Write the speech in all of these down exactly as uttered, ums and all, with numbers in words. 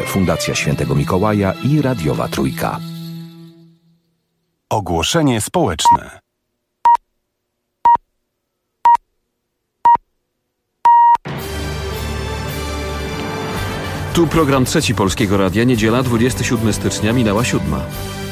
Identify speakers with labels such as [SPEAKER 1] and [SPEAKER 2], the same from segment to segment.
[SPEAKER 1] Fundacja Świętego Mikołaja i Radiowa Trójka.
[SPEAKER 2] Ogłoszenie społeczne.
[SPEAKER 3] Tu program Trzeci Polskiego Radia, niedziela dwudziestego siódmego stycznia, minęła siódma.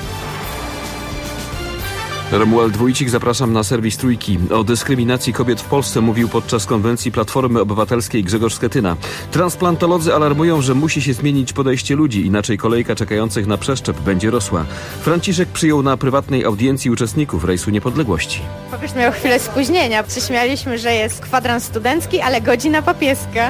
[SPEAKER 3] Romuald Wójcik, zapraszam na serwis Trójki. O dyskryminacji kobiet w Polsce mówił podczas konwencji Platformy Obywatelskiej Grzegorz Schetyna. Transplantolodzy alarmują, że musi się zmienić podejście ludzi, inaczej kolejka czekających na przeszczep będzie rosła. Franciszek przyjął na prywatnej audiencji uczestników Rejsu Niepodległości.
[SPEAKER 4] Papież miał chwilę spóźnienia. Przyśmialiśmy, że jest kwadrans studencki, ale godzina papieska.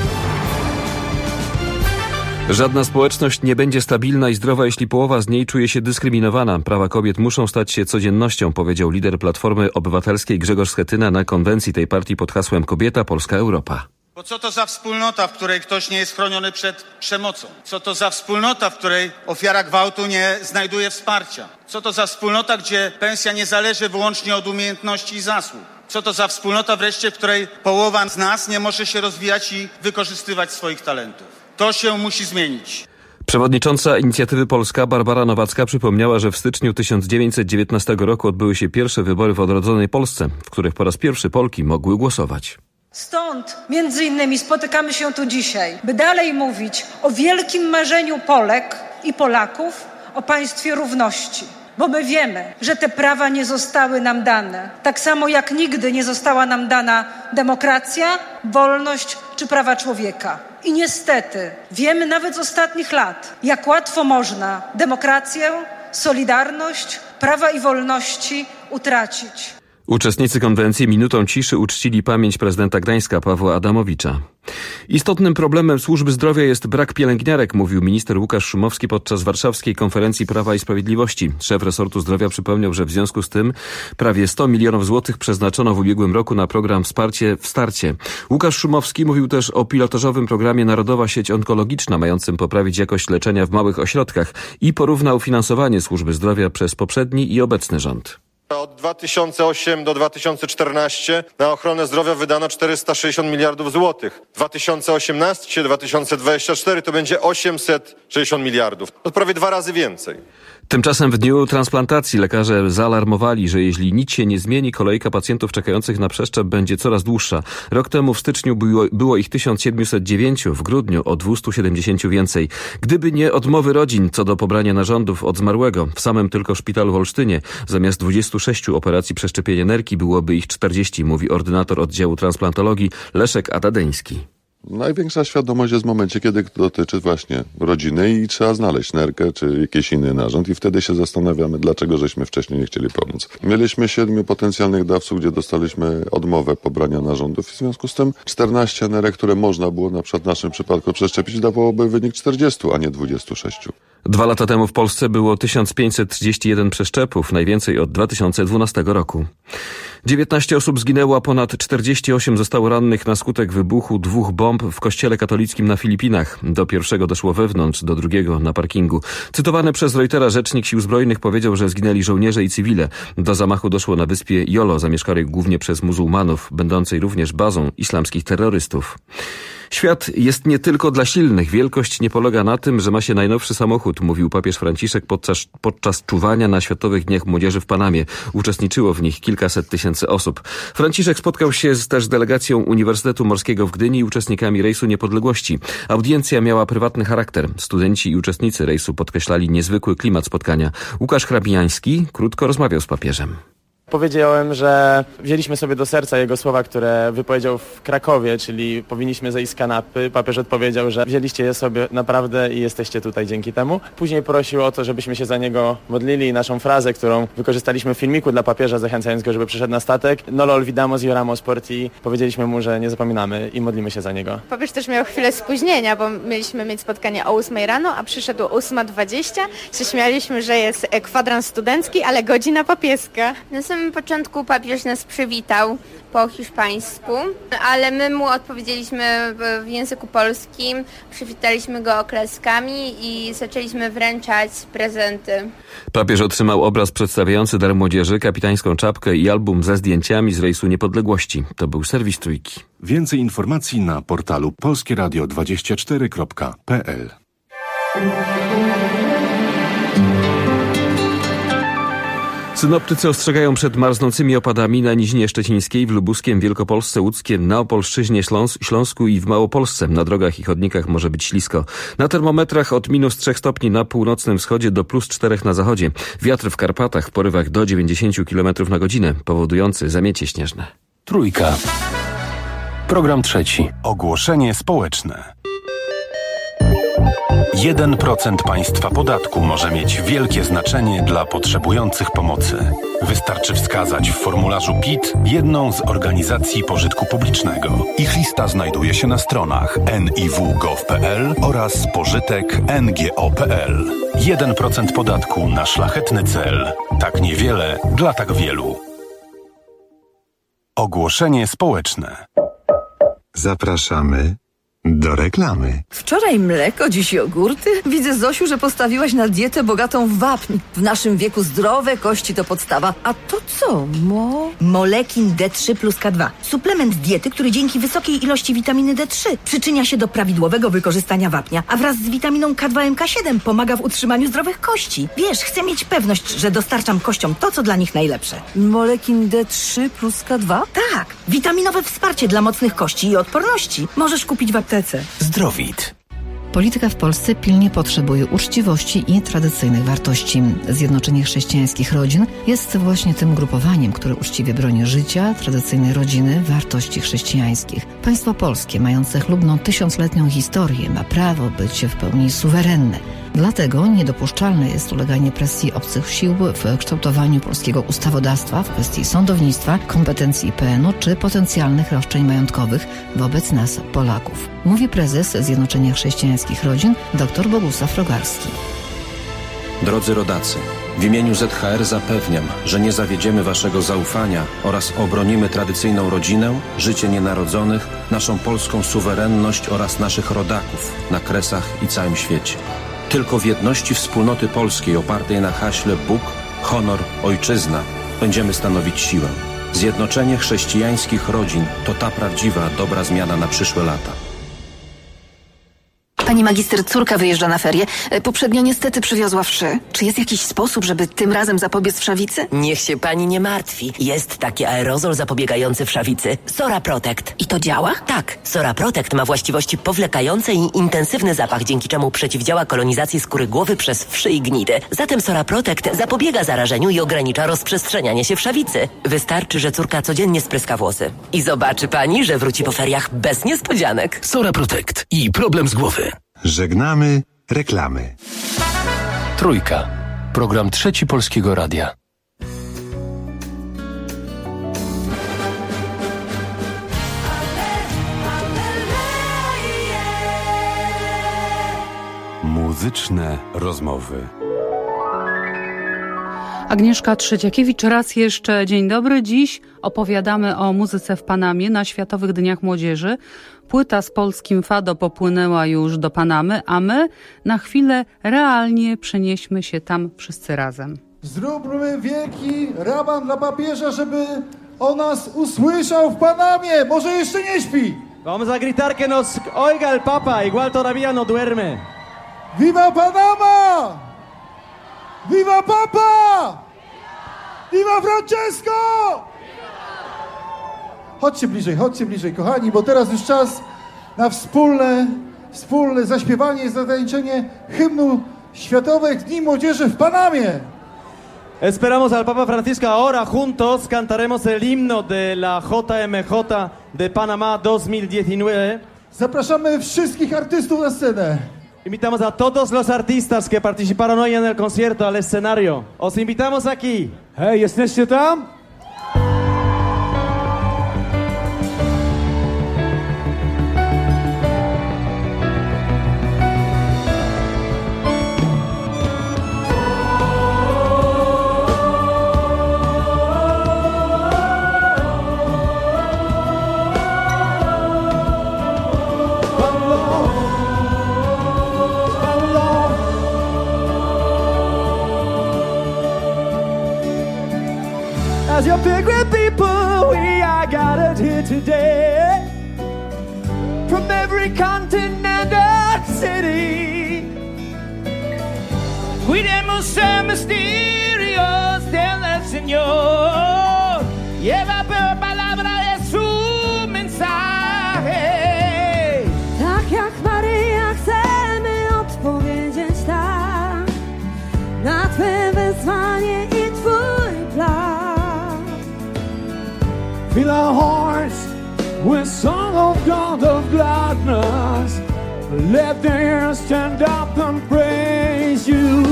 [SPEAKER 3] Żadna społeczność nie będzie stabilna i zdrowa, jeśli połowa z niej czuje się dyskryminowana. Prawa kobiet muszą stać się codziennością, powiedział lider Platformy Obywatelskiej Grzegorz Schetyna na konwencji tej partii pod hasłem Kobieta, Polska, Europa.
[SPEAKER 5] Bo co to za wspólnota, w której ktoś nie jest chroniony przed przemocą? Co to za wspólnota, w której ofiara gwałtu nie znajduje wsparcia? Co to za wspólnota, gdzie pensja nie zależy wyłącznie od umiejętności i zasług? Co to za wspólnota wreszcie, w której połowa z nas nie może się rozwijać i wykorzystywać swoich talentów? To się musi zmienić.
[SPEAKER 3] Przewodnicząca Inicjatywy Polska Barbara Nowacka przypomniała, że w styczniu tysiąc dziewięćset dziewiętnastego roku odbyły się pierwsze wybory w odrodzonej Polsce, w których po raz pierwszy Polki mogły głosować.
[SPEAKER 6] Stąd między innymi spotykamy się tu dzisiaj, by dalej mówić o wielkim marzeniu Polek i Polaków o państwie równości. Bo my wiemy, że te prawa nie zostały nam dane. Tak samo jak nigdy nie została nam dana demokracja, wolność czy prawa człowieka. I niestety wiemy nawet z ostatnich lat, jak łatwo można demokrację, solidarność, prawa i wolności utracić.
[SPEAKER 3] Uczestnicy konwencji minutą ciszy uczcili pamięć prezydenta Gdańska Pawła Adamowicza. Istotnym problemem służby zdrowia jest brak pielęgniarek, mówił minister Łukasz Szumowski podczas warszawskiej konferencji Prawa i Sprawiedliwości. Szef resortu zdrowia przypomniał, że w związku z tym prawie sto milionów złotych przeznaczono w ubiegłym roku na program Wsparcie w starcie. Łukasz Szumowski mówił też o pilotażowym programie Narodowa Sieć Onkologiczna, mającym poprawić jakość leczenia w małych ośrodkach i porównał finansowanie służby zdrowia przez poprzedni i obecny rząd.
[SPEAKER 7] Od dwa tysiące ósmego do dwa tysiące czternastego na ochronę zdrowia wydano czterysta sześćdziesiąt miliardów złotych. dwa tysiące osiemnasty do dwa tysiące dwudziestego czwartego to będzie osiemset sześćdziesiąt miliardów. To prawie dwa razy więcej.
[SPEAKER 3] Tymczasem w dniu transplantacji lekarze zaalarmowali, że jeśli nic się nie zmieni, kolejka pacjentów czekających na przeszczep będzie coraz dłuższa. Rok temu w styczniu było, było ich tysiąc siedemset dziewięć, w grudniu o dwieście siedemdziesiąt więcej. Gdyby nie odmowy rodzin co do pobrania narządów od zmarłego, w samym tylko szpitalu w Olsztynie zamiast dwudziestu sześciu operacji przeszczepienia nerki byłoby ich czterdzieści, mówi ordynator oddziału transplantologii Leszek Adadeński.
[SPEAKER 8] Największa świadomość jest w momencie, kiedy dotyczy właśnie rodziny i trzeba znaleźć nerkę czy jakiś inny narząd i wtedy się zastanawiamy, dlaczego żeśmy wcześniej nie chcieli pomóc. Mieliśmy siedmiu potencjalnych dawców, gdzie dostaliśmy odmowę pobrania narządów i w związku z tym czternaście nerek, które można było na przykład w naszym przypadku przeszczepić, dawałoby wynik czterdziestu, a nie dwudziestu sześciu.
[SPEAKER 3] Dwa lata temu w Polsce było tysiąc pięćset trzydzieści jeden przeszczepów, najwięcej od dwa tysiące dwunastego roku. dziewiętnaście osób zginęło, a ponad czterdzieści osiem zostało rannych na skutek wybuchu dwóch bomb w kościele katolickim na Filipinach. Do pierwszego doszło wewnątrz, do drugiego na parkingu. Cytowany przez Reutera rzecznik Sił Zbrojnych powiedział, że zginęli żołnierze i cywile. Do zamachu doszło na wyspie Jolo, zamieszkanej głównie przez muzułmanów, będącej również bazą islamskich terrorystów. Świat jest nie tylko dla silnych. Wielkość nie polega na tym, że ma się najnowszy samochód, mówił papież Franciszek podczas, podczas czuwania na Światowych Dniach Młodzieży w Panamie. Uczestniczyło w nich kilkaset tysięcy osób. Franciszek spotkał się z, też z delegacją Uniwersytetu Morskiego w Gdyni i uczestnikami Rejsu Niepodległości. Audiencja miała prywatny charakter. Studenci i uczestnicy rejsu podkreślali niezwykły klimat spotkania. Łukasz Hrabiański krótko rozmawiał z papieżem.
[SPEAKER 9] Powiedziałem, że wzięliśmy sobie do serca jego słowa, które wypowiedział w Krakowie, czyli powinniśmy zejść z kanapy. Papież odpowiedział, że wzięliście je sobie naprawdę i jesteście tutaj dzięki temu. Później prosił o to, żebyśmy się za niego modlili i naszą frazę, którą wykorzystaliśmy w filmiku dla papieża, zachęcając go, żeby przyszedł na statek. No lo olvidamos y oramos por ti. Powiedzieliśmy mu, że nie zapominamy i modlimy się za niego.
[SPEAKER 4] Papież też miał chwilę spóźnienia, bo mieliśmy mieć spotkanie o ósmej rano, a przyszedł o ósma dwadzieścia. Się śmialiśmy, że jest kwadrans studencki, ale godzina papieska.
[SPEAKER 10] Na samym początku papież nas przywitał po hiszpańsku, ale my mu odpowiedzieliśmy w języku polskim, przywitaliśmy go oklaskami i zaczęliśmy wręczać prezenty.
[SPEAKER 3] Papież otrzymał obraz przedstawiający Dar Młodzieży, kapitańską czapkę i album ze zdjęciami z Rejsu Niepodległości. To był serwis Trójki.
[SPEAKER 2] Więcej informacji na portalu polskieradio dwadzieścia cztery kropka p l.
[SPEAKER 3] Synoptycy ostrzegają przed marznącymi opadami na Nizinie Szczecińskiej, w Lubuskiem, Wielkopolsce, Łódzkiem, na Opolszczyźnie, Śląs- Śląsku i w Małopolsce. Na drogach i chodnikach może być ślisko. Na termometrach od minus trzech stopni na północnym wschodzie do plus czterech na zachodzie. Wiatr w Karpatach w porywach do dziewięćdziesiąt kilometrów na godzinę, powodujący zamiecie śnieżne.
[SPEAKER 1] Trójka. Program trzeci.
[SPEAKER 2] Ogłoszenie społeczne. jeden procent państwa podatku może mieć wielkie znaczenie dla potrzebujących pomocy. Wystarczy wskazać w formularzu P I T jedną z organizacji pożytku publicznego. Ich lista znajduje się na stronach en i w kropka gov kropka pe el oraz pożytek kropka en ge o kropka pe el. jeden procent podatku na szlachetny cel. Tak niewiele dla tak wielu. Ogłoszenie społeczne.
[SPEAKER 11] Zapraszamy do reklamy.
[SPEAKER 12] Wczoraj mleko, dziś jogurty. Widzę, Zosiu, że postawiłaś na dietę bogatą w wapń. W naszym wieku zdrowe kości to podstawa. A to co, mo?
[SPEAKER 13] Molekin D trzy plus K dwa. Suplement diety, który dzięki wysokiej ilości witaminy D trzy przyczynia się do prawidłowego wykorzystania wapnia, a wraz z witaminą K dwa M K siedem pomaga w utrzymaniu zdrowych kości. Wiesz, chcę mieć pewność, że dostarczam kościom to, co dla nich najlepsze.
[SPEAKER 12] Molekin D trzy plus K dwa?
[SPEAKER 13] Tak. Witaminowe wsparcie dla mocnych kości i odporności. Możesz kupić w aptece.
[SPEAKER 2] Zdrowit.
[SPEAKER 14] Polityka w Polsce pilnie potrzebuje uczciwości i tradycyjnych wartości. Zjednoczenie Chrześcijańskich Rodzin jest właśnie tym grupowaniem, które uczciwie broni życia, tradycyjnej rodziny, wartości chrześcijańskich. Państwo polskie, mające chlubną tysiącletnią historię, ma prawo być w pełni suwerenne. Dlatego niedopuszczalne jest uleganie presji obcych sił w kształtowaniu polskiego ustawodawstwa w kwestii sądownictwa, kompetencji P N u czy potencjalnych roszczeń majątkowych wobec nas, Polaków. Mówi prezes Zjednoczenia Chrześcijańskich Rodzin dr Bogusław Rogalski.
[SPEAKER 15] Drodzy rodacy, w imieniu Z H R zapewniam, że nie zawiedziemy waszego zaufania oraz obronimy tradycyjną rodzinę, życie nienarodzonych, naszą polską suwerenność oraz naszych rodaków na Kresach i całym świecie. Tylko w jedności wspólnoty polskiej opartej na haśle Bóg, honor, ojczyzna będziemy stanowić siłę. Zjednoczenie chrześcijańskich rodzin to ta prawdziwa, dobra zmiana na przyszłe lata.
[SPEAKER 16] Pani magister, córka wyjeżdża na ferie. Poprzednio niestety przywiozła wszy. Czy jest jakiś sposób, żeby tym razem zapobiec wszawicy?
[SPEAKER 17] Niech się pani nie martwi. Jest taki aerozol zapobiegający wszawicy. Sora Protect.
[SPEAKER 16] I to działa?
[SPEAKER 17] Tak. Sora Protect ma właściwości powlekające i intensywny zapach, dzięki czemu przeciwdziała kolonizacji skóry głowy przez wszy i gnidy. Zatem Sora Protect zapobiega zarażeniu i ogranicza rozprzestrzenianie się wszawicy. Wystarczy, że córka codziennie spryska włosy. I zobaczy pani, że wróci po feriach bez niespodzianek.
[SPEAKER 1] Sora Protect i problem z głowy.
[SPEAKER 11] Żegnamy reklamy.
[SPEAKER 1] Trójka. Program trzeci Polskiego Radia.
[SPEAKER 2] Muzyczne rozmowy.
[SPEAKER 18] Agnieszka Trzeciakiewicz, raz jeszcze dzień dobry. Dziś opowiadamy o muzyce w Panamie na Światowych Dniach Młodzieży. Płyta z polskim fado popłynęła już do Panamy, a my na chwilę realnie przenieśmy się tam wszyscy razem.
[SPEAKER 19] Zróbmy wielki raban dla papieża, żeby o nas usłyszał w Panamie. Może jeszcze nie śpi.
[SPEAKER 20] Vamos a gritar que nos oiga el Papa, igual todavía no duerme.
[SPEAKER 19] Viva Panama! Viva Papa! Viva Francesco! Chodźcie bliżej, chodźcie bliżej, kochani, bo teraz już czas na wspólne, wspólne zaśpiewanie i zatańczenie hymnu Światowych Dni Młodzieży w Panamie.
[SPEAKER 20] Esperamos al Papa Francisco. Ahora juntos cantaremos el himno de la J M J de Panamá dos mil diecinueve.
[SPEAKER 19] Zapraszamy wszystkich artystów na scenę.
[SPEAKER 20] Invitamos a todos los artistas que participaron hoy en el concierto al escenario. Os invitamos aquí.
[SPEAKER 19] Hej, jesteście tam?
[SPEAKER 21] As your pilgrim people, we are gathered here today from every continent and city Cuidemos ser misterios del Señor. Lleva por palabra de su mensaje.
[SPEAKER 5] Tak jak Maryja chcemy odpowiedzieć tak na Twe wezwanie i Twój plan.
[SPEAKER 21] Fill our hearts with song of God of gladness. Let the earth stand up and praise you.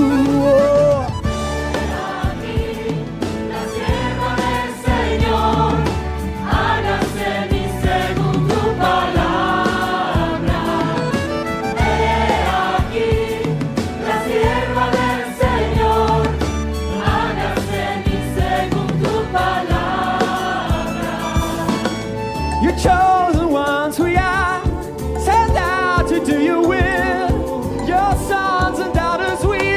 [SPEAKER 21] Chosen ones we are, sent out to do your will. Your sons and daughters we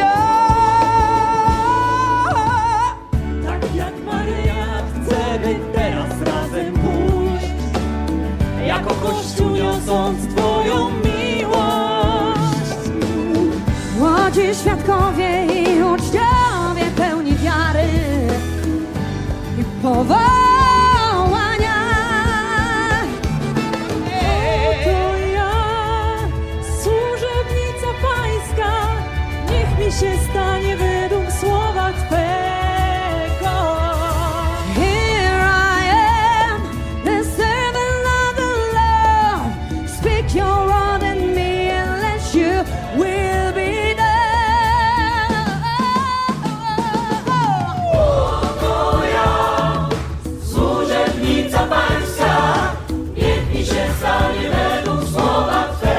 [SPEAKER 21] are. Tak jak Maryja chcemy teraz razem pójść, jako Kościół niosąc Twoją miłość.
[SPEAKER 5] Młodzi świadkowie i uczniowie pełni wiary i powołania. Się stanie według słowa Twego. Here I am, the servant of the Lord. Speak your word in me and let your will be done. Oto ja, służebnica Pańska, niech mi się stanie według słowa Twego.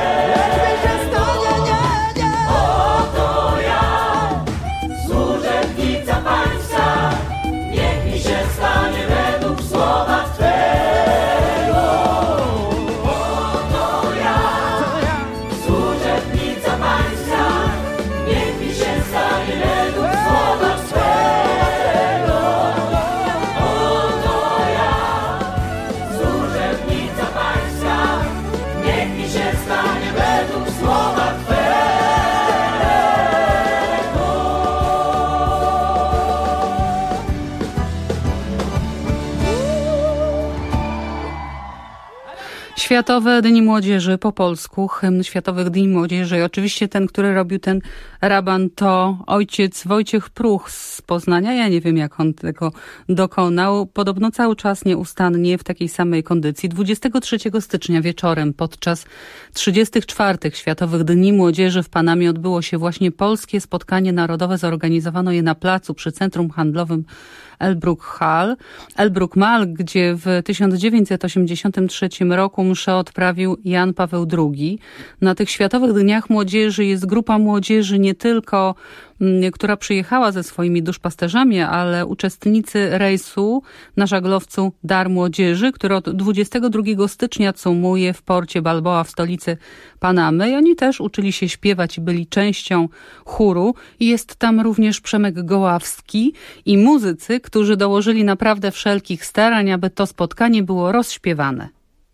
[SPEAKER 18] Światowe Dni Młodzieży po polsku, hymn Światowych Dni Młodzieży. I oczywiście ten, który robił ten raban, to ojciec Wojciech Pruch z Poznania. Ja nie wiem, jak on tego dokonał. Podobno cały czas nieustannie w takiej samej kondycji. dwudziestego trzeciego stycznia wieczorem podczas trzydziestych czwartych Światowych Dni Młodzieży w Panamie odbyło się właśnie polskie spotkanie narodowe. Zorganizowano je na placu przy Centrum Handlowym Elbrook Hall, Elbrook Mall, gdzie w tysiąc dziewięćset osiemdziesiątym trzecim roku mszę odprawił Jan Paweł drugi. Na tych Światowych Dniach Młodzieży jest grupa młodzieży nie tylko, która przyjechała ze swoimi duszpasterzami, ale uczestnicy rejsu na żaglowcu Dar Młodzieży, który od dwudziestego drugiego stycznia cumuje w porcie Balboa w stolicy Panamy. I oni też uczyli się śpiewać i byli częścią chóru. I jest tam również Przemek Goławski i muzycy, którzy dołożyli naprawdę wszelkich starań, aby to spotkanie było rozśpiewane.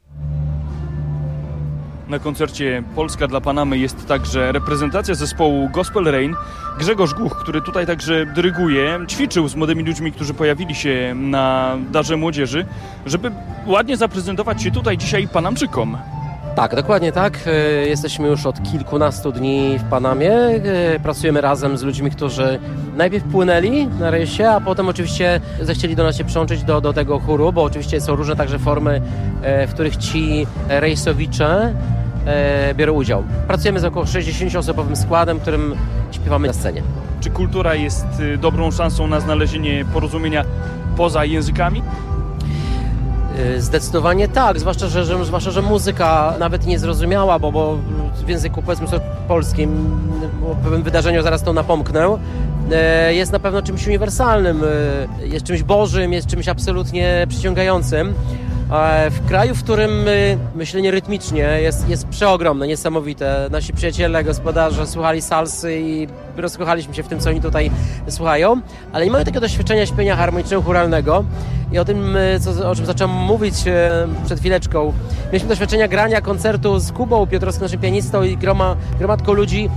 [SPEAKER 22] Na koncercie Polska dla Panamy jest także reprezentacja zespołu Gospel Rain. Grzegorz Guch, który tutaj także dyryguje, ćwiczył z młodymi ludźmi, którzy pojawili się na Darze Młodzieży, żeby ładnie zaprezentować się tutaj dzisiaj Panamczykom.
[SPEAKER 23] Tak, dokładnie tak. Jesteśmy już od kilkunastu dni w Panamie. Pracujemy razem z ludźmi, którzy najpierw płynęli na rejsie, a potem oczywiście zechcieli do nas się przyłączyć do, do tego chóru, bo oczywiście są różne także formy, w których ci rejsowicze biorą udział. Pracujemy z około sześćdziesięcioosobowym składem, którym śpiewamy na scenie.
[SPEAKER 22] Czy kultura jest dobrą szansą na znalezienie porozumienia poza językami?
[SPEAKER 23] Zdecydowanie tak, zwłaszcza że, że, zwłaszcza, że muzyka nawet niezrozumiała, bo, bo w języku powiedzmy sobie polskim, po pewnym wydarzeniu zaraz to napomknę, jest na pewno czymś uniwersalnym, jest czymś bożym, jest czymś absolutnie przyciągającym. W kraju, w którym myślenie rytmicznie jest, jest przeogromne, niesamowite. Nasi przyjaciele, gospodarze słuchali salsy i rozkochaliśmy się w tym, co oni tutaj słuchają, ale nie mają takiego doświadczenia śpienia harmonicznego, chóralnego. I o tym, co, o czym zacząłem mówić przed chwileczką. Mieliśmy doświadczenia grania koncertu z Kubą Piotrowskim, naszym pianistą, i groma, gromadką ludzi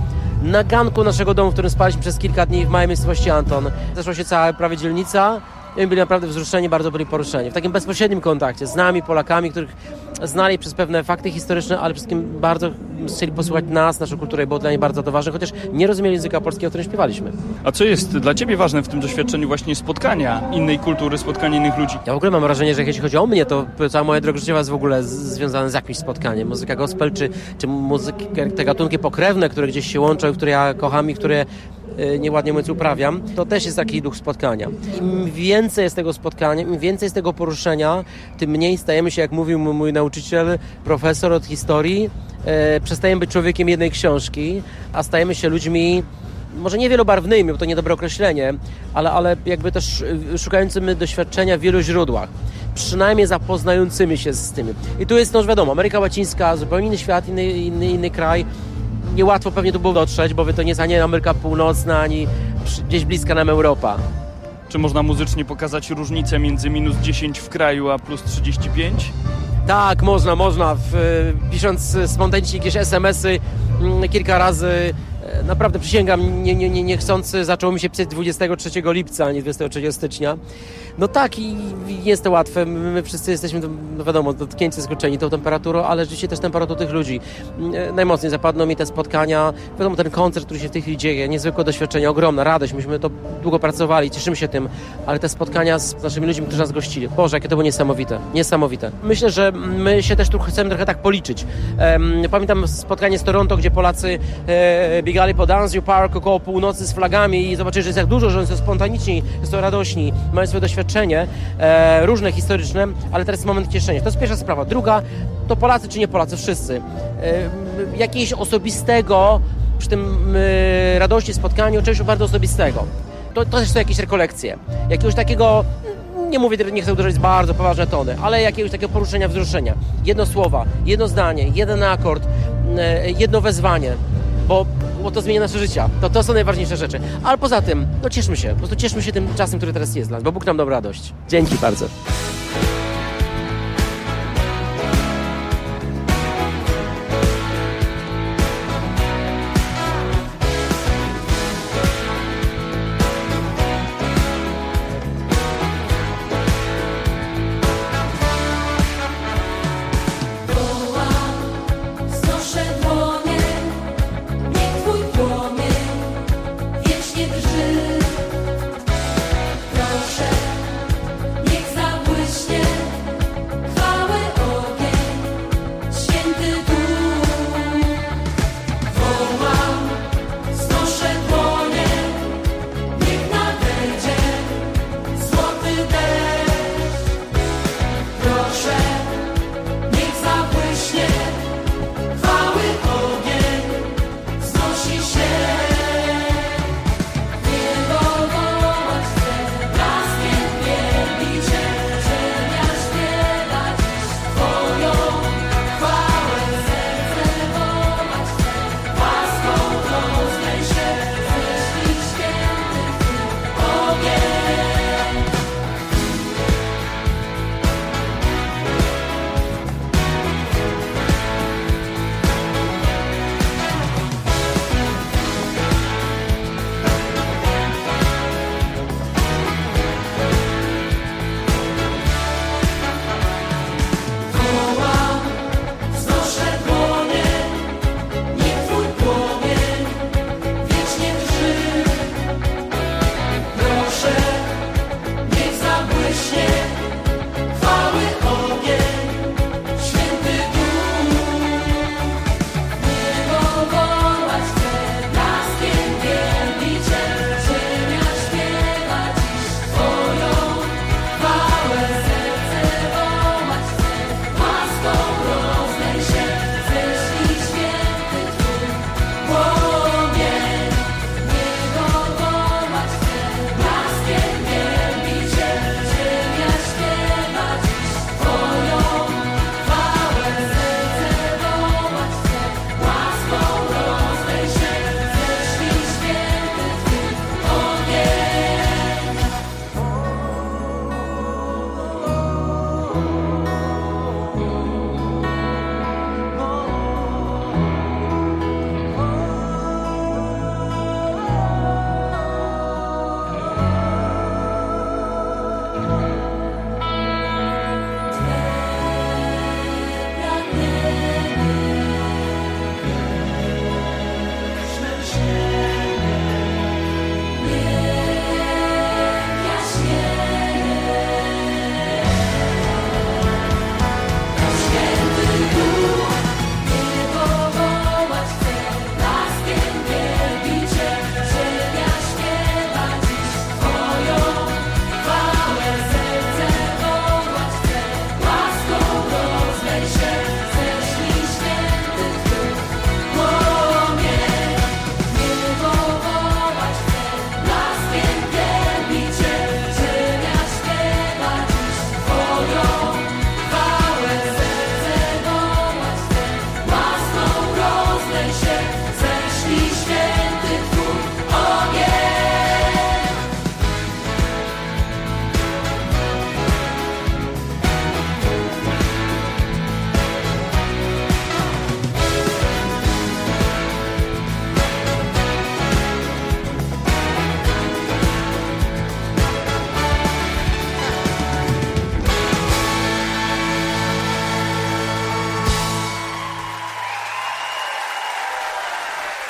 [SPEAKER 23] na ganku naszego domu, w którym spaliśmy przez kilka dni w małej miejscowości Anton. Zeszła się cała prawie dzielnica. I byli naprawdę wzruszeni, bardzo byli poruszeni. W takim bezpośrednim kontakcie z nami, Polakami, których znali przez pewne fakty historyczne, ale przede wszystkim bardzo chcieli posłuchać nas, naszą kulturę, było dla nich bardzo to ważne, chociaż nie rozumieli języka polskiego, o którym śpiewaliśmy.
[SPEAKER 22] A co jest dla Ciebie ważne w tym doświadczeniu właśnie spotkania innej kultury, spotkania innych ludzi?
[SPEAKER 23] Ja w ogóle mam wrażenie, że jeśli chodzi o mnie, to cała moja droga życiowa jest w ogóle z- związana z jakimś spotkaniem. Muzyka gospel, czy, czy muzyki, te gatunki pokrewne, które gdzieś się łączą, które ja kocham i które nieładnie mówiąc uprawiam, to też jest taki duch spotkania. Im więcej jest tego spotkania, im więcej jest tego poruszenia, tym mniej stajemy się, jak mówił mój nauczyciel, profesor od historii, e, przestajemy być człowiekiem jednej książki, a stajemy się ludźmi może nie wielobarwnymi, bo to niedobre określenie, ale, ale jakby też szukającymi doświadczenia w wielu źródłach. Przynajmniej zapoznającymi się z tymi. I tu jest, no wiadomo, Ameryka Łacińska, zupełnie inny świat, inny, inny, inny kraj. Niełatwo pewnie tu było dotrzeć, bo to nie jest ani Ameryka Północna, ani gdzieś bliska nam Europa.
[SPEAKER 22] Czy można muzycznie pokazać różnicę między minus dziesięć w kraju, a plus trzydzieści pięć?
[SPEAKER 23] Tak, można, można. W, pisząc spontanicznie jakieś es em esy kilka razy, naprawdę przysięgam, nie, nie, nie, niechcący zaczęło mi się pisać dwudziestego trzeciego lipca, a nie dwudziestego trzeciego stycznia. No tak, i jest to łatwe. My wszyscy jesteśmy, no wiadomo, dotknięci, zaskoczeni tą temperaturą, ale rzeczywiście też temperaturą tych ludzi. Najmocniej zapadną mi te spotkania. Wiadomo, ten koncert, który się w tej chwili dzieje, niezwykłe doświadczenie, ogromna radość. Myśmy to długo pracowali, cieszymy się tym, ale te spotkania z naszymi ludźmi, którzy nas gościli. Boże, jakie to było niesamowite. Niesamowite. Myślę, że my się też tu chcemy trochę tak policzyć. Um, pamiętam spotkanie z Toronto, gdzie Polacy e, biegali po Downsview Park około północy z flagami i zobaczyli, że jest jak dużo, że oni są spontaniczni, są radośni, mają swoje doświadczenie, e, różne historyczne, ale teraz jest moment cieszenia. To jest pierwsza sprawa. Druga, to Polacy czy nie Polacy, wszyscy. E, jakiegoś osobistego przy tym e, radości, spotkaniu, czegoś bardzo osobistego. To, to też są jakieś rekolekcje. Jakiegoś takiego, nie mówię, nie chcę uderzyć w bardzo poważne tony, ale jakiegoś takiego poruszenia, wzruszenia. Jedno słowa, jedno zdanie, jeden akord, e, jedno wezwanie, bo, bo to zmienia nasze życia. To, to są najważniejsze rzeczy. Ale poza tym, no cieszmy się, po prostu cieszmy się tym czasem, który teraz jest dla nas, bo Bóg nam dał radość. Dzięki bardzo.
[SPEAKER 5] Proszę, niech zabłyśnie.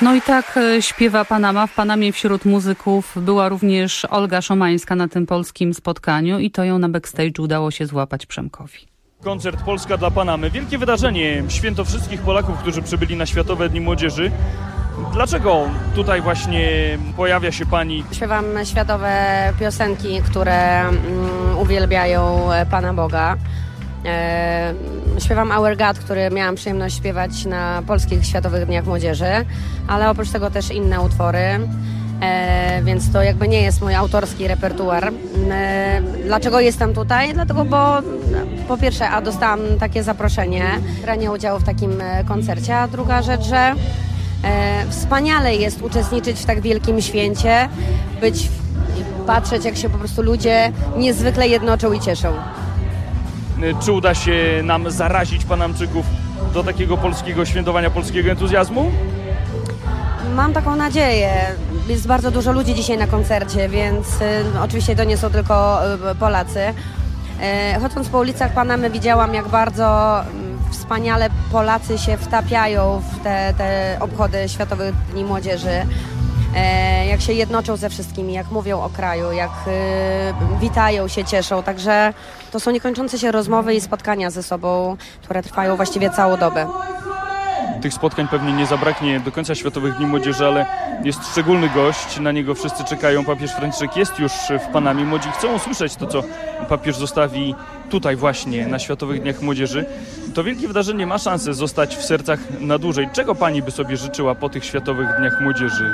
[SPEAKER 18] No i tak śpiewa Panama. W Panamie wśród muzyków była również Olga Szomańska na tym polskim spotkaniu i to ją na backstage udało się złapać Przemkowi.
[SPEAKER 22] Koncert Polska dla Panamy. Wielkie wydarzenie, święto wszystkich Polaków, którzy przybyli na Światowe Dni Młodzieży. Dlaczego tutaj właśnie pojawia się Pani?
[SPEAKER 6] Śpiewam światowe piosenki, które mm, uwielbiają Pana Boga. E, śpiewam Our God, który miałam przyjemność śpiewać na polskich Światowych Dniach Młodzieży, ale oprócz tego też inne utwory, e, więc to jakby nie jest mój autorski repertuar. E, dlaczego jestem tutaj? Dlatego, bo po pierwsze, a dostałam takie zaproszenie brania udziału w takim koncercie, a druga rzecz, że e, wspaniale jest uczestniczyć w tak wielkim święcie, być, patrzeć, jak się po prostu ludzie niezwykle jednoczą i cieszą.
[SPEAKER 22] Czy uda się nam zarazić Panamczyków do takiego polskiego świętowania, polskiego entuzjazmu?
[SPEAKER 6] Mam taką nadzieję. Jest bardzo dużo ludzi dzisiaj na koncercie, więc y, oczywiście to nie są tylko y, Polacy. Y, chodząc po ulicach Panamy widziałam, jak bardzo y, wspaniale Polacy się wtapiają w te, te obchody Światowych Dni Młodzieży. Jak się jednoczą ze wszystkimi, jak mówią o kraju, jak y, witają się, cieszą. Także to są niekończące się rozmowy i spotkania ze sobą, które trwają właściwie całą dobę.
[SPEAKER 22] Tych spotkań pewnie nie zabraknie do końca Światowych Dni Młodzieży, ale jest szczególny gość, na niego wszyscy czekają. Papież Franciszek jest już w Panamie. Młodzi chcą usłyszeć to, co papież zostawi tutaj właśnie na Światowych Dniach Młodzieży. To wielkie wydarzenie ma szansę zostać w sercach na dłużej. Czego Pani by sobie życzyła po tych Światowych Dniach Młodzieży?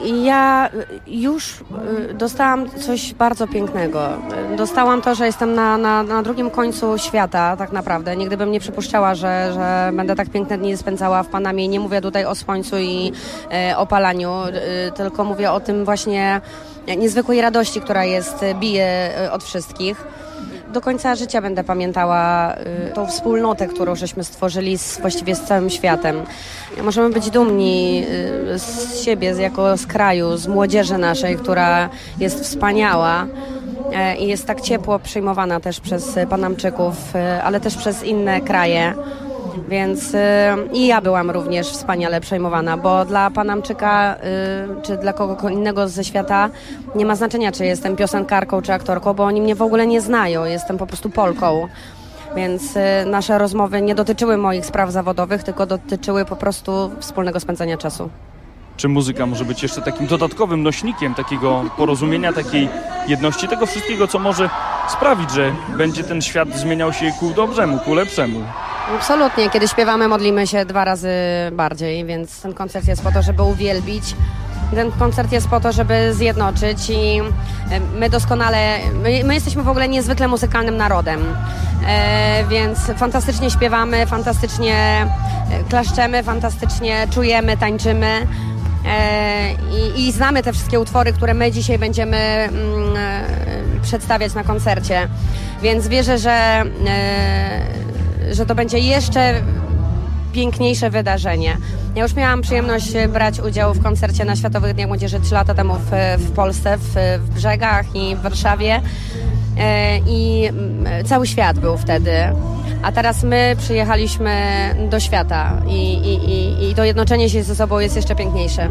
[SPEAKER 6] Ja już dostałam coś bardzo pięknego. Dostałam to, że jestem na, na, na drugim końcu świata tak naprawdę. Nigdy bym nie przypuszczała, że, że będę tak piękne dni spędzała w Panamie. Nie mówię tutaj o słońcu i e, opalaniu, e, tylko mówię o tym właśnie niezwykłej radości, która jest, bije od wszystkich. Do końca życia będę pamiętała y, tą wspólnotę, którą żeśmy stworzyli z, właściwie z całym światem. Możemy być dumni y, z siebie, z, jako z kraju, z młodzieży naszej, która jest wspaniała y, i jest tak ciepło przyjmowana też przez Panamczyków, y, ale też przez inne kraje. Więc y, i ja byłam również wspaniale przejmowana, bo dla Panamczyka y, czy dla kogo innego ze świata nie ma znaczenia, czy jestem piosenkarką czy aktorką, bo oni mnie w ogóle nie znają, jestem po prostu Polką. Więc y, nasze rozmowy nie dotyczyły moich spraw zawodowych, tylko dotyczyły po prostu wspólnego spędzania czasu.
[SPEAKER 22] Czy muzyka może być jeszcze takim dodatkowym nośnikiem takiego porozumienia, takiej jedności, tego wszystkiego, co może sprawić, że będzie ten świat zmieniał się ku dobrzemu, ku lepszemu?
[SPEAKER 6] Absolutnie. Kiedy śpiewamy, modlimy się dwa razy bardziej, więc ten koncert jest po to, żeby uwielbić. Ten koncert jest po to, żeby zjednoczyć i my doskonale, my, my jesteśmy w ogóle niezwykle muzykalnym narodem, e, więc fantastycznie śpiewamy, fantastycznie klaszczemy, fantastycznie czujemy, tańczymy e, i, i znamy te wszystkie utwory, które my dzisiaj będziemy mm, przedstawiać na koncercie, więc wierzę, że e, że to będzie jeszcze piękniejsze wydarzenie. Ja już miałam przyjemność brać udział w koncercie na Światowych Dniach Młodzieży trzy lata temu w, w Polsce, w, w Brzegach i w Warszawie e, i cały świat był wtedy. A teraz my przyjechaliśmy do świata i, i, i, i to jednoczenie się ze sobą jest jeszcze piękniejsze.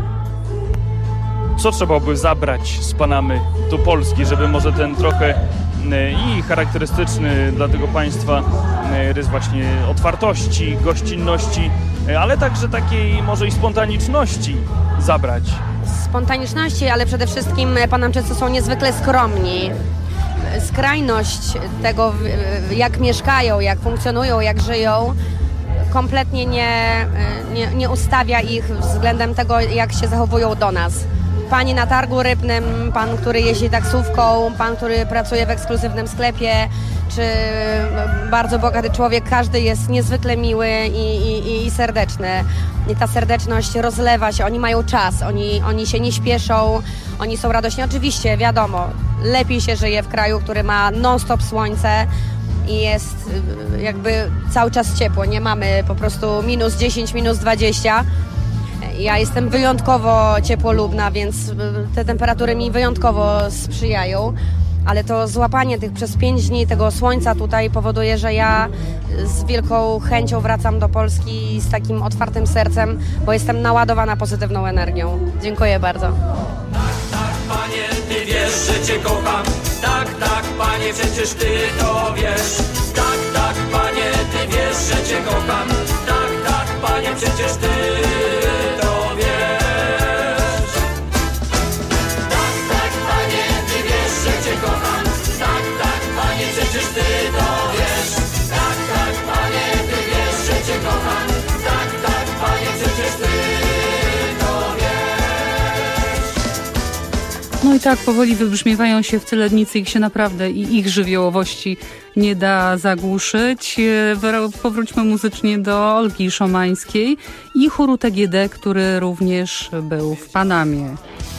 [SPEAKER 22] Co trzeba by zabrać z Panamy do Polski, żeby może ten trochę i charakterystyczny dla tego państwa rys właśnie otwartości, gościnności, ale także takiej może i spontaniczności zabrać?
[SPEAKER 6] Spontaniczności, ale przede wszystkim Panamczycy są niezwykle skromni. Skrajność tego, jak mieszkają, jak funkcjonują, jak żyją, kompletnie nie, nie, nie ustawia ich względem tego, jak się zachowują do nas. Pani na targu rybnym, pan, który jeździ taksówką, pan, który pracuje w ekskluzywnym sklepie, czy bardzo bogaty człowiek, każdy jest niezwykle miły i, i, i serdeczny. I ta serdeczność rozlewa się, oni mają czas, oni, oni się nie śpieszą, oni są radośni. Oczywiście, wiadomo, lepiej się żyje w kraju, który ma non-stop słońce i jest jakby cały czas ciepło, nie mamy po prostu minus dziesięć, minus dwadzieścia. Ja jestem wyjątkowo ciepłolubna, więc te temperatury mi wyjątkowo sprzyjają, ale to złapanie tych przez pięć dni tego słońca tutaj powoduje, że ja z wielką chęcią wracam do Polski z takim otwartym sercem, bo jestem naładowana pozytywną energią. Dziękuję bardzo.
[SPEAKER 5] Panie, ty wiesz, że cię kocham. Tak, tak, panie, przecież ty to wiesz. Tak, tak, panie, ty wiesz, że cię kocham. Tak, tak, panie, przecież ty to wiesz. Tak, tak, panie, ty wiesz, że cię kocham. Tak, tak, panie, przecież ty to wiesz. Tak, tak, panie, ty wiesz, że cię kocham. Tak, tak, panie, przecież ty to wiesz.
[SPEAKER 18] No i tak powoli wybrzmiewają się w Celednicy, ich się naprawdę i ich żywiołowości nie da zagłuszyć. Powróćmy muzycznie do Olgi Szomańskiej i chóru T G D, który również był w Panamie.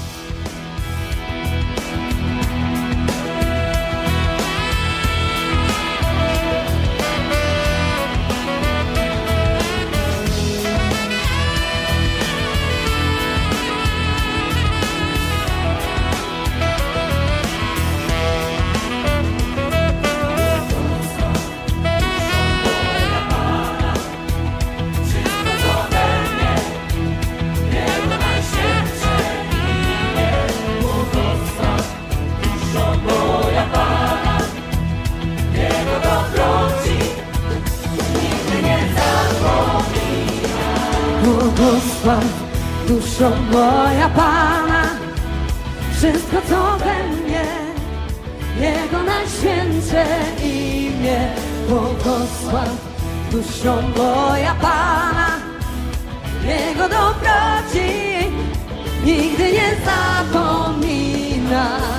[SPEAKER 5] Błogosław duszo moja Pana, wszystko co we mnie, Jego najświętsze imię. Błogosław duszo moja Pana, Jego dobroci nigdy nie zapominaj.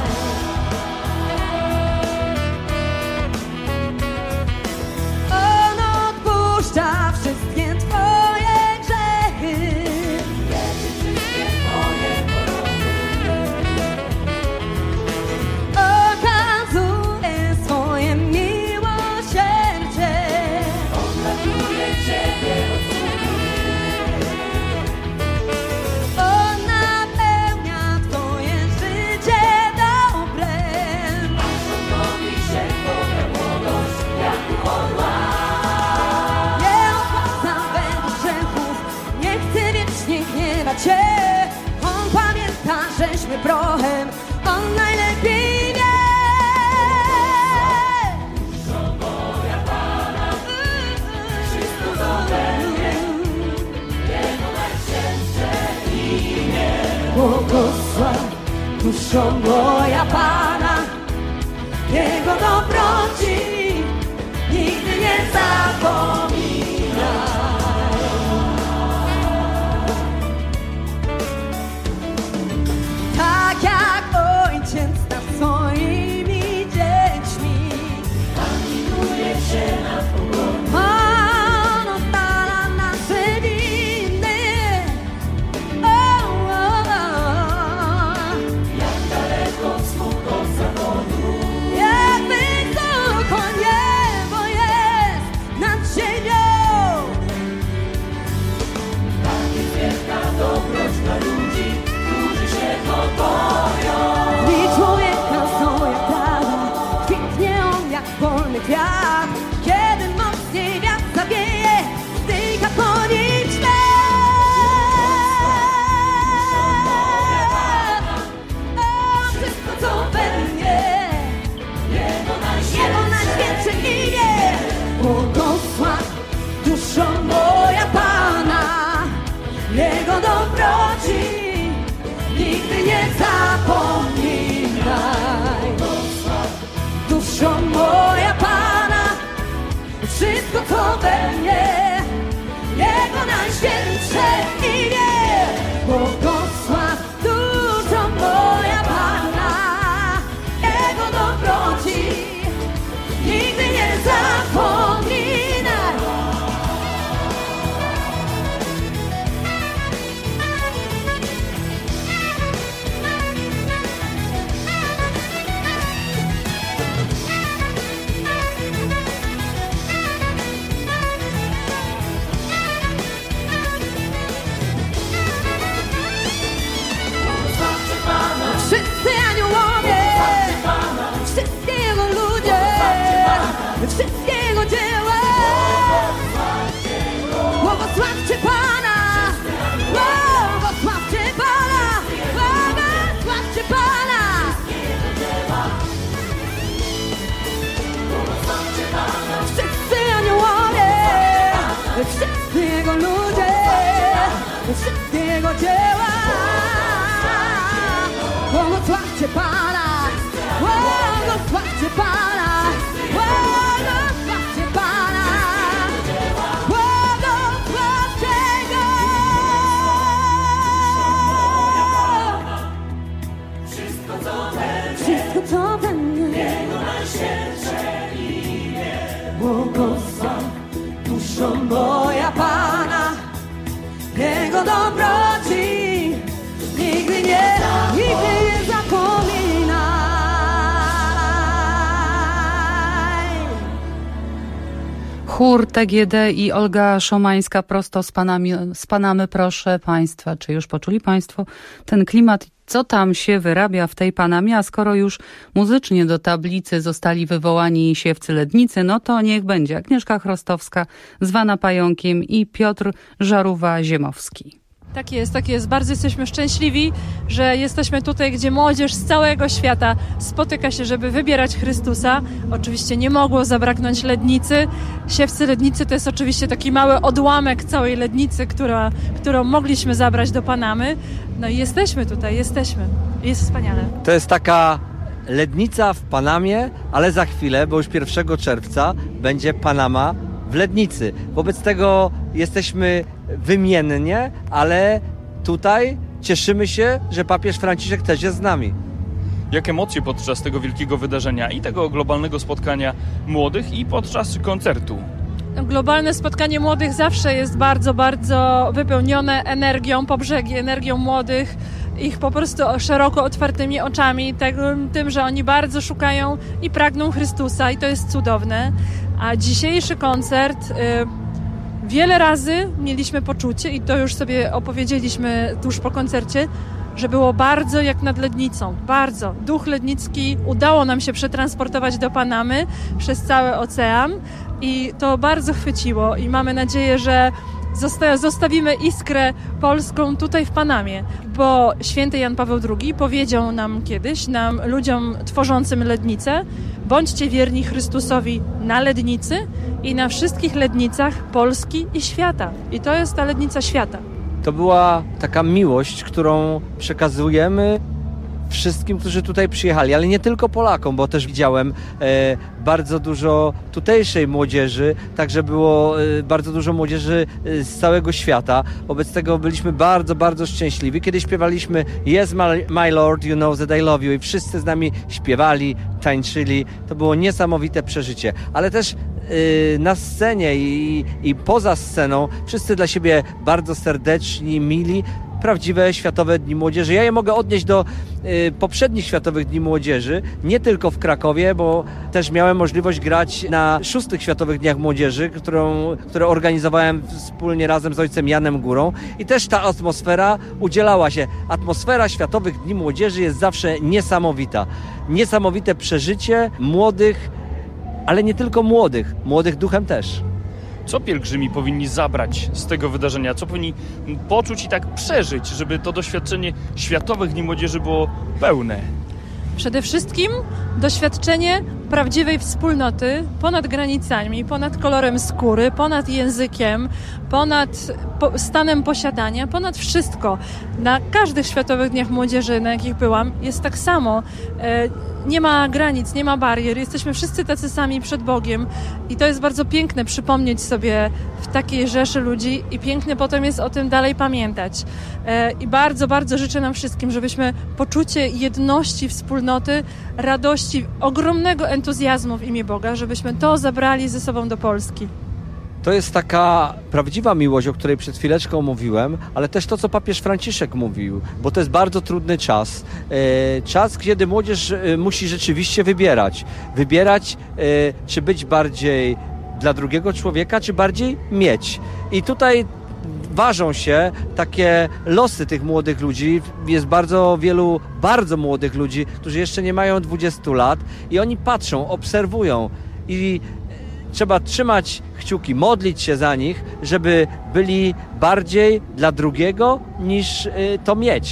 [SPEAKER 5] On odpuszcza wszystkie Twoje grzechy, leczy wszystkie Twoje choroby, okazuje swoje miłosierdzie, on ratuje Ciebie od złych. On napełnia Twoje życie dobrem, aż odnowi się Twoja młodość jak u orła. Nie odpłaca według grzechów, nie chce wiecznie gniewać Cię. On pamięta, żeśmy prochem, On najlepiej wie. Duszo moja Pana, wszystko co we mnie, Jego najświętsze imię. Błogosław duszo moja Pana, Jego dobroci nigdy nie zapominaj. Tak jak ojciec nad swoimi dziećmi, Pan miluje się nad pogodą. On oddala nasze winy. O, o, o. Jak daleko wschód od zachodu, jak wysoko niebo jest nad ziemią. Tak jest wielka dobroć dla ludzi, którzy się go boją. I człowieka są jak trawa, kwitnie on jak polny kwiat. Kiedy mocniej wiatr zawieje, zdycha po nim świat. O, wszystko co we mnie, Jego najświętsze imię. Błogosław duszo moja Pana, Jego dobroci nigdy nie zapominaj. Duszo moja Pana, wszystko co we mnie, Jego najświętsze imię. Błogosław duszo moja Pana, Jego dobroci nigdy nie zapominaj.
[SPEAKER 7] wszystkiego dzieła. Błogosławcie Pana, błogosławcie Pana, błogosławcie Pana, błogosławcie Go. Wszystko co we mnie, wszystko co we mnie, Jego najświętsze imię. Błogosław duszo moja Pana, Jego dobroci nigdy nie, nigdy nie zapominaj.
[SPEAKER 18] Chór T G D i Olga Szomańska prosto z Panami, z Panamy, proszę Państwa. Czy już poczuli Państwo ten klimat? Co tam się wyrabia w tej Panamie? A skoro już muzycznie do tablicy zostali wywołani siewcy Lednicy, no to niech będzie Agnieszka Chrostowska, zwana Pająkiem, i Piotr Żarówa-Ziemowski.
[SPEAKER 8] Tak jest, tak jest. Bardzo jesteśmy szczęśliwi, że jesteśmy tutaj, gdzie młodzież z całego świata spotyka się, żeby wybierać Chrystusa. Oczywiście nie mogło zabraknąć Lednicy. Siewcy Lednicy to jest oczywiście taki mały odłamek całej Lednicy, która, którą mogliśmy zabrać do Panamy. No i jesteśmy tutaj, jesteśmy. Jest wspaniale.
[SPEAKER 9] To jest taka Lednica w Panamie, ale za chwilę, bo już pierwszego czerwca będzie Panama w Lednicy. Wobec tego jesteśmy wymiennie, ale tutaj cieszymy się, że papież Franciszek też jest z nami.
[SPEAKER 22] Jak emocje podczas tego wielkiego wydarzenia i tego globalnego spotkania młodych i podczas koncertu?
[SPEAKER 8] Globalne spotkanie młodych zawsze jest bardzo, bardzo wypełnione energią po brzegi, energią młodych, ich po prostu szeroko otwartymi oczami, tego, tym, że oni bardzo szukają i pragną Chrystusa i to jest cudowne. A dzisiejszy koncert, y, wiele razy mieliśmy poczucie i to już sobie opowiedzieliśmy tuż po koncercie, że było bardzo jak nad Lednicą, bardzo. Duch lednicki udało nam się przetransportować do Panamy przez cały ocean i to bardzo chwyciło i mamy nadzieję, że zosta- zostawimy iskrę polską tutaj w Panamie, bo święty Jan Paweł drugi powiedział nam kiedyś, nam ludziom tworzącym Lednicę, bądźcie wierni Chrystusowi na Lednicy i na wszystkich lednicach Polski i świata. I to jest ta Lednica świata.
[SPEAKER 9] To była taka miłość, którą przekazujemy wszystkim, którzy tutaj przyjechali, ale nie tylko Polakom, bo też widziałem e, bardzo dużo tutejszej młodzieży, także było e, bardzo dużo młodzieży e, z całego świata. Wobec tego byliśmy bardzo, bardzo szczęśliwi. Kiedy śpiewaliśmy Yes, my, my Lord, you know that I love you i wszyscy z nami śpiewali, tańczyli. To było niesamowite przeżycie, ale też e, na scenie i, i poza sceną wszyscy dla siebie bardzo serdeczni, mili. Prawdziwe Światowe Dni Młodzieży. Ja je mogę odnieść do y, poprzednich Światowych Dni Młodzieży, nie tylko w Krakowie, bo też miałem możliwość grać na szóstych Światowych Dniach Młodzieży, którą, które organizowałem wspólnie razem z ojcem Janem Górą i też ta atmosfera udzielała się. Atmosfera Światowych Dni Młodzieży jest zawsze niesamowita. Niesamowite przeżycie młodych, ale nie tylko młodych, młodych duchem też.
[SPEAKER 22] Co pielgrzymi powinni zabrać z tego wydarzenia? Co powinni poczuć i tak przeżyć, żeby to doświadczenie Światowych Dni Młodzieży było pełne?
[SPEAKER 8] Przede wszystkim doświadczenie prawdziwej wspólnoty ponad granicami, ponad kolorem skóry, ponad językiem, ponad stanem posiadania, ponad wszystko. Na każdych Światowych Dniach Młodzieży, na jakich byłam, jest tak samo. Nie ma granic, nie ma barier. Jesteśmy wszyscy tacy sami przed Bogiem i to jest bardzo piękne przypomnieć sobie w takiej rzeszy ludzi i piękne potem jest o tym dalej pamiętać. I bardzo, bardzo życzę nam wszystkim, żebyśmy poczucie jedności, wspólnoty, radości, ogromnego entuzjazmu w imię Boga, żebyśmy to zabrali ze sobą do Polski.
[SPEAKER 9] To jest taka prawdziwa miłość, o której przed chwileczką mówiłem, ale też to, co papież Franciszek mówił, bo to jest bardzo trudny czas. Czas, kiedy młodzież musi rzeczywiście wybierać. Wybierać, czy być bardziej dla drugiego człowieka, czy bardziej mieć. I tutaj ważą się takie losy tych młodych ludzi. Jest bardzo wielu bardzo młodych ludzi, którzy jeszcze nie mają dwudziestu lat i oni patrzą, obserwują i trzeba trzymać kciuki, modlić się za nich, żeby byli bardziej dla drugiego niż to mieć.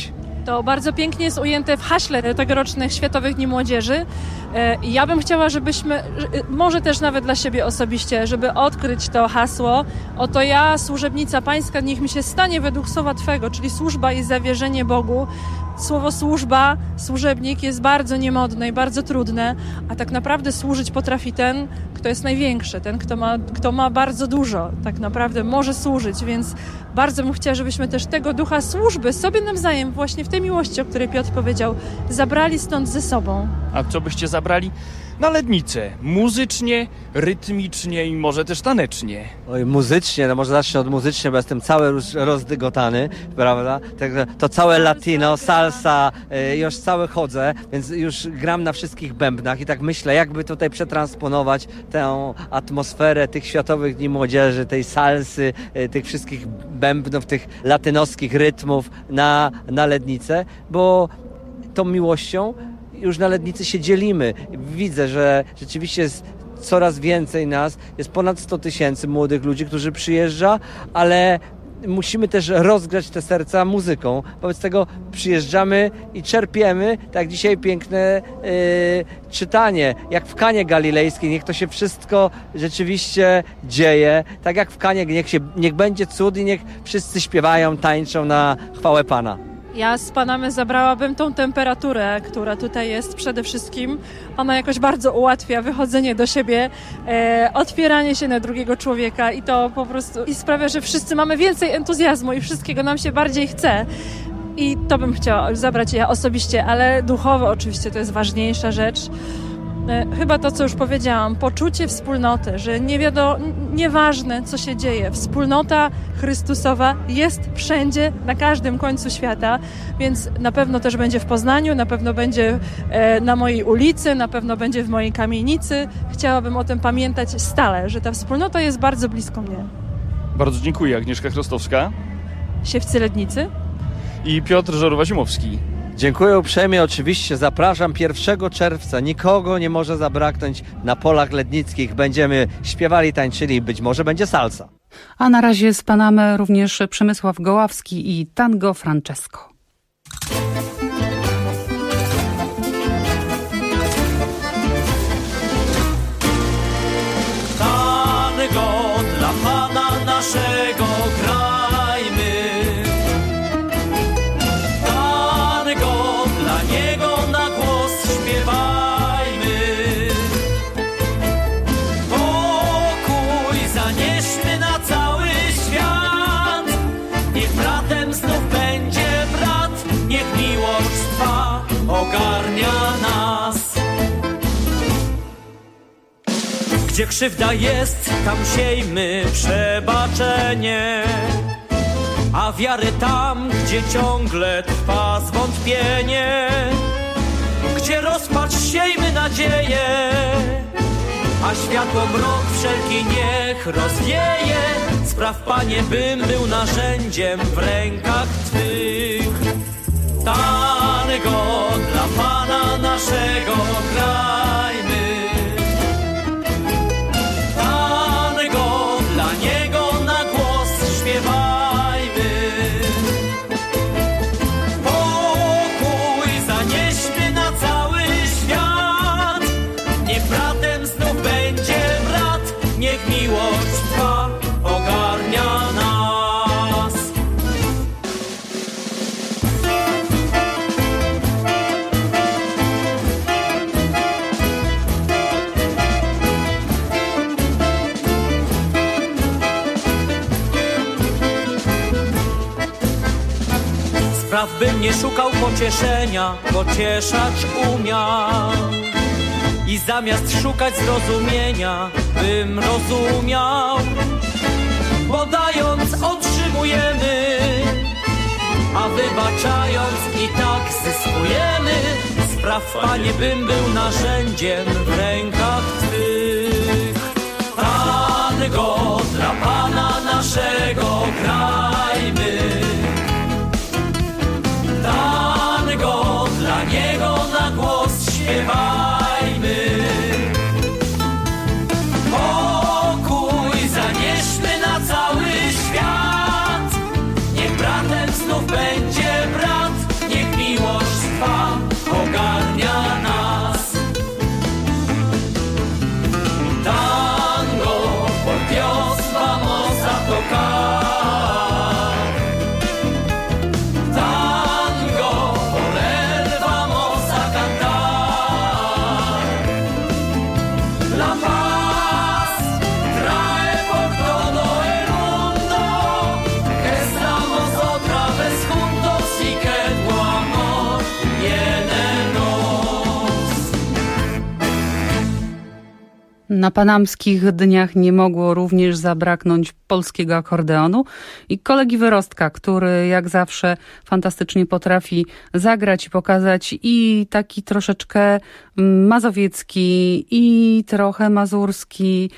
[SPEAKER 8] To bardzo pięknie jest ujęte w haśle tegorocznych Światowych Dni Młodzieży. I ja bym chciała, żebyśmy, może też nawet dla siebie osobiście, żeby odkryć to hasło. Oto ja, służebnica Pańska, niech mi się stanie według słowa Twego, czyli służba i zawierzenie Bogu. Słowo służba, służebnik jest bardzo niemodne i bardzo trudne, a tak naprawdę służyć potrafi ten, kto jest największy, ten, kto ma, kto ma bardzo dużo, tak naprawdę może służyć, więc bardzo bym chciała, żebyśmy też tego ducha służby sobie nawzajem, właśnie w tej miłości, o której Piotr powiedział, zabrali stąd ze sobą.
[SPEAKER 22] A co byście zabrali? Na Lednicę. Muzycznie, rytmicznie i może też tanecznie.
[SPEAKER 9] Oj, muzycznie, no może zacznę od muzycznie, bo jestem cały roz, rozdygotany, prawda? Także to całe latino, salsa, y, już cały chodzę, więc już gram na wszystkich bębnach i tak myślę, jakby tutaj przetransponować tę atmosferę tych Światowych Dni Młodzieży, tej salsy, y, tych wszystkich bębnów, tych latynoskich rytmów na, na Lednicę, bo tą miłością już na Lednicy się dzielimy. Widzę, że rzeczywiście jest coraz więcej nas, jest ponad sto tysięcy młodych ludzi, którzy przyjeżdża, ale musimy też rozgrzać te serca muzyką. Wobec tego przyjeżdżamy i czerpiemy, tak jak dzisiaj piękne yy, czytanie, jak w Kanie Galilejskiej, niech to się wszystko rzeczywiście dzieje, tak jak w Kanie, niech, się, niech będzie cud i niech wszyscy śpiewają, tańczą na chwałę Pana.
[SPEAKER 8] Ja z Panamy zabrałabym tą temperaturę, która tutaj jest przede wszystkim. Ona jakoś bardzo ułatwia wychodzenie do siebie, e, otwieranie się na drugiego człowieka i to po prostu i sprawia, że wszyscy mamy więcej entuzjazmu i wszystkiego nam się bardziej chce. I to bym chciała zabrać ja osobiście, ale duchowo oczywiście to jest ważniejsza rzecz. Chyba to, co już powiedziałam, poczucie wspólnoty, że nie wiadomo, nieważne co się dzieje, wspólnota Chrystusowa jest wszędzie, na każdym końcu świata, więc na pewno też będzie w Poznaniu, na pewno będzie na mojej ulicy, na pewno będzie w mojej kamienicy. Chciałabym o tym pamiętać stale, że ta wspólnota jest bardzo blisko mnie.
[SPEAKER 22] Bardzo dziękuję. Agnieszka Chrostowska.
[SPEAKER 8] Siewcy Lednicy.
[SPEAKER 22] I Piotr Żarowa-Zimowski.
[SPEAKER 9] Dziękuję uprzejmie, oczywiście zapraszam pierwszego czerwca, nikogo nie może zabraknąć na polach lednickich, będziemy śpiewali, tańczyli, być może będzie salsa.
[SPEAKER 18] A na razie z Panamy również Przemysław Goławski i Tango Francesco.
[SPEAKER 5] Tango dla Pana naszego grajmy. Ogarnia nas. Gdzie krzywda jest, tam siejmy przebaczenie, a wiarę tam, gdzie ciągle trwa zwątpienie. Gdzie rozpacz, siejmy nadzieję, a światło mrok wszelki niech rozwieje. Spraw, Panie, bym był narzędziem w rękach Twych. Tango dla Pana naszego grajmy. Tango dla Niego na głos śpiewajmy. Pokój zanieśmy na cały świat. Niech bratem znów będzie brat. Niech miłość trwa, ogarnia nas. Spraw, bym nie szukał pocieszenia, pocieszać umiał. I zamiast szukać zrozumienia, bym rozumiał. Bo dając otrzymujemy, a wybaczając i tak zyskujemy. Spraw, Panie, bym był narzędziem w rękach Twych. Tango dla Pana naszego grajmy. Tango dla Niego na głos śpiewajmy. Pokój zanieśmy na cały świat. Niech bratem znów będzie brat. Niech
[SPEAKER 18] Na Panamskich Dniach nie mogło również zabraknąć polskiego akordeonu i kolegi Wyrostka, który jak zawsze fantastycznie potrafi zagrać i pokazać i taki troszeczkę mazowiecki i trochę mazurski,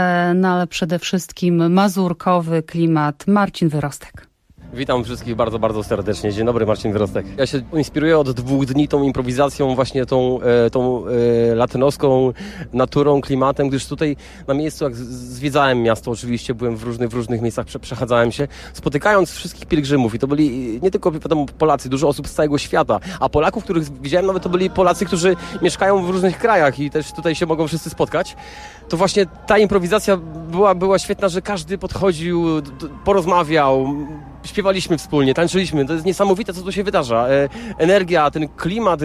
[SPEAKER 18] no ale przede wszystkim mazurkowy klimat. Marcin Wyrostek.
[SPEAKER 3] Witam wszystkich bardzo, bardzo serdecznie. Dzień dobry, Marcin Wyrostek. Ja się inspiruję od dwóch dni tą improwizacją, właśnie tą, e, tą e, latynoską naturą, klimatem, gdyż tutaj na miejscu, jak zwiedzałem miasto, oczywiście byłem w różnych, w różnych miejscach, prze, przechadzałem się, spotykając wszystkich pielgrzymów i to byli nie tylko, wiadomo, Polacy, dużo osób z całego świata, a Polaków, których widziałem nawet, to byli Polacy, którzy mieszkają w różnych krajach i też tutaj się mogą wszyscy spotkać. To właśnie ta improwizacja była, była świetna, że każdy podchodził, porozmawiał, śpiewaliśmy wspólnie, tańczyliśmy. To jest niesamowite, co tu się wydarza. E, energia, ten klimat, e,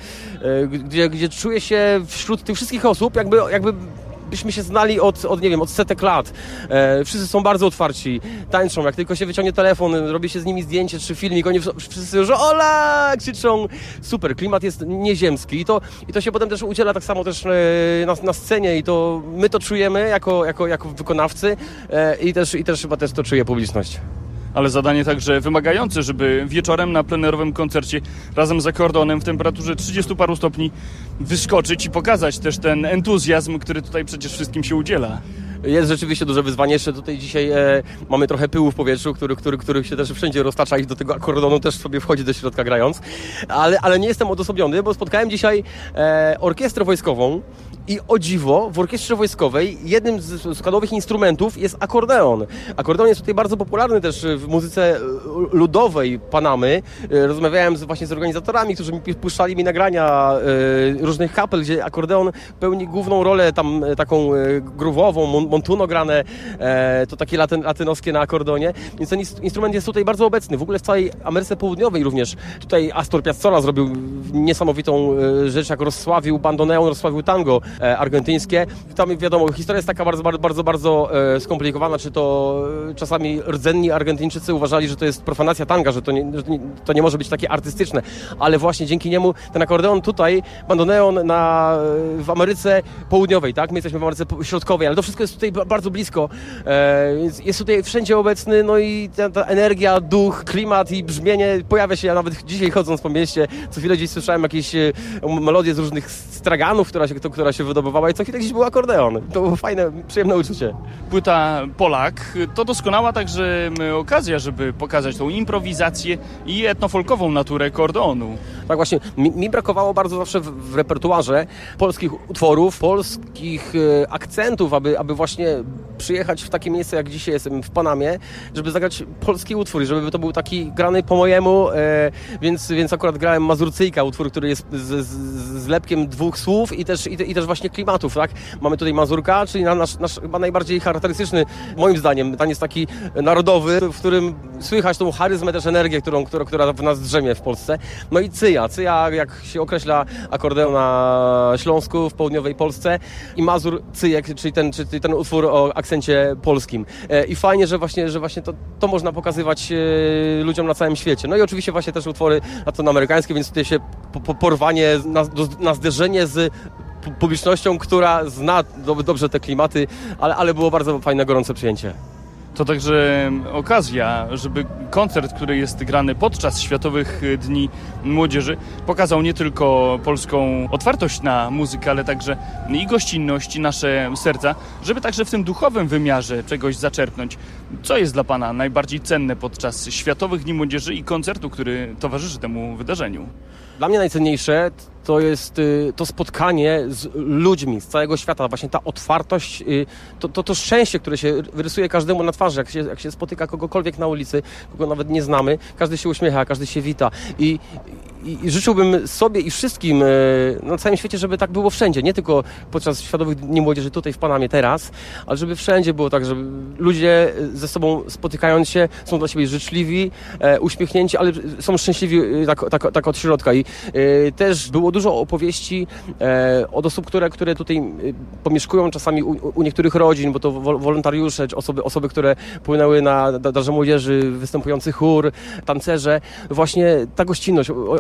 [SPEAKER 3] e, gdzie, gdzie czuję się wśród tych wszystkich osób, jakby, jakby byśmy się znali od, od, nie wiem, od setek lat. E, wszyscy są bardzo otwarci, tańczą. Jak tylko się wyciągnie telefon, robi się z nimi zdjęcie czy filmik, oni wszyscy już ola, krzyczą. Super, klimat jest nieziemski i to, i to się potem też udziela tak samo też e, na, na scenie i to my to czujemy jako, jako, jako wykonawcy e, i, też, i też chyba też to czuje publiczność.
[SPEAKER 22] Ale zadanie także wymagające, żeby wieczorem na plenerowym koncercie razem z akordeonem w temperaturze trzydziestu paru stopni wyskoczyć i pokazać też ten entuzjazm, który tutaj przecież wszystkim się udziela.
[SPEAKER 3] Jest rzeczywiście duże wyzwanie. Jeszcze tutaj dzisiaj e, mamy trochę pyłu w powietrzu, który, który, który się też wszędzie roztacza i do tego akordeonu też sobie wchodzi do środka grając. Ale, ale nie jestem odosobniony, bo spotkałem dzisiaj e, orkiestrę wojskową i o dziwo w orkiestrze wojskowej jednym z składowych instrumentów jest akordeon. Akordeon jest tutaj bardzo popularny też w muzyce ludowej Panamy. E, rozmawiałem z, właśnie z organizatorami, którzy mi puszczali mi nagrania e, różnych kapel, gdzie akordeon pełni główną rolę tam e, taką e, growową, montuno grane, e, to takie latyn, latynoskie na akordeonie, więc ten instrument jest tutaj bardzo obecny, w ogóle w całej Ameryce Południowej również. Tutaj Astor Piazzolla zrobił niesamowitą e, rzecz, jak rozsławił bandoneon, rozsławił tango e, argentyńskie. Tam wiadomo, historia jest taka bardzo, bardzo, bardzo, bardzo e, skomplikowana, czy to e, czasami rdzenni Argentyńczycy uważali, że to jest profanacja tanga, że to nie, że to nie, to nie może być takie artystyczne, ale właśnie dzięki niemu ten akordeon tutaj, bandoneon na, w Ameryce Południowej, tak? My jesteśmy w Ameryce Środkowej, ale to wszystko jest tutaj bardzo blisko, e, jest tutaj wszędzie obecny, no i ta, ta energia, duch, klimat i brzmienie pojawia się, ja nawet dzisiaj chodząc po mieście, co chwilę gdzieś słyszałem jakieś e, melodie z różnych straganów, która się, to, która się wydobywała i co chwilę gdzieś był akordeon. To było fajne, przyjemne uczucie.
[SPEAKER 22] Płyta Polak to doskonała także okazja, żeby pokazać tą improwizację i etnofolkową naturę akordeonu.
[SPEAKER 3] Tak właśnie, mi, mi brakowało bardzo zawsze w, w repertuarze polskich utworów, polskich e, akcentów, aby, aby właśnie przyjechać w takie miejsce, jak dzisiaj jestem w Panamie, żeby zagrać polski utwór i żeby to był taki grany po mojemu, e, więc, więc akurat grałem Mazurcyjka, utwór, który jest z, z, z lepkiem dwóch słów i też, i, te, i też właśnie klimatów, tak? Mamy tutaj Mazurka, czyli nasz, nasz chyba najbardziej charakterystyczny, moim zdaniem, taniec taki narodowy, w którym słychać tą charyzmę, też energię, którą, która, która w nas drzemie w Polsce. No i cyja, cyja, jak się określa akordeon na Śląsku, w południowej Polsce i Mazur cyjek, czyli ten, czyli ten utwór o akcencie polskim. E, I fajnie, że właśnie, że właśnie to, to można pokazywać e, ludziom na całym świecie. No i oczywiście właśnie też utwory latynoamerykańskie, więc tutaj się po, po, porwanie na, do, na zderzenie z publicznością, która zna do, dobrze te klimaty, ale, ale było bardzo fajne, gorące przyjęcie.
[SPEAKER 22] To także okazja, żeby koncert, który jest grany podczas Światowych Dni Młodzieży, pokazał nie tylko polską otwartość na muzykę, ale także i gościnność, i nasze serca, żeby także w tym duchowym wymiarze czegoś zaczerpnąć. Co jest dla Pana najbardziej cenne podczas Światowych Dni Młodzieży i koncertu, który towarzyszy temu wydarzeniu?
[SPEAKER 3] Dla mnie najcenniejsze to jest to spotkanie z ludźmi z całego świata, właśnie ta otwartość, to, to, to szczęście, które się rysuje każdemu na twarzy, jak się, jak się spotyka kogokolwiek na ulicy, kogo nawet nie znamy, każdy się uśmiecha, każdy się wita i, i, i życzyłbym sobie i wszystkim na całym świecie, żeby tak było wszędzie, nie tylko podczas Światowych Dni Młodzieży tutaj w Panamie teraz, ale żeby wszędzie było tak, żeby ludzie ze sobą spotykając się są dla siebie życzliwi, uśmiechnięci, ale są szczęśliwi tak, tak, tak od środka i też było dużo opowieści e, od osób, które, które tutaj e, pomieszkują czasami u, u niektórych rodzin, bo to wolontariusze, czy osoby, osoby, które płynęły na Darze Młodzieży, występujący chór, tancerze. Właśnie ta gościnność. O,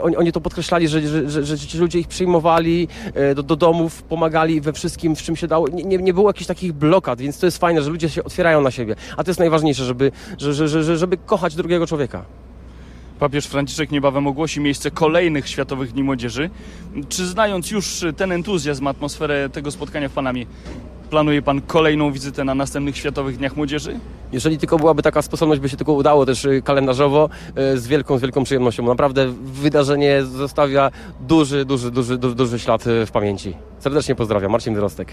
[SPEAKER 3] oni, oni to podkreślali, że, że, że, że ci ludzie ich przyjmowali do, do domów, pomagali we wszystkim, w czym się dało. Nie, nie było jakichś takich blokad, więc to jest fajne, że ludzie się otwierają na siebie. A to jest najważniejsze, żeby, że, że, że, żeby kochać drugiego człowieka.
[SPEAKER 22] Papież Franciszek niebawem ogłosi miejsce kolejnych Światowych Dni Młodzieży. Czy znając już ten entuzjazm, atmosferę tego spotkania w Panamie, planuje pan kolejną wizytę na następnych Światowych Dniach Młodzieży?
[SPEAKER 3] Jeżeli tylko byłaby taka sposobność, by się tylko udało też kalendarzowo, z wielką, z wielką przyjemnością. Naprawdę wydarzenie zostawia duży, duży, duży, duży, duży ślad w pamięci. Serdecznie pozdrawiam, Marcin Drostek.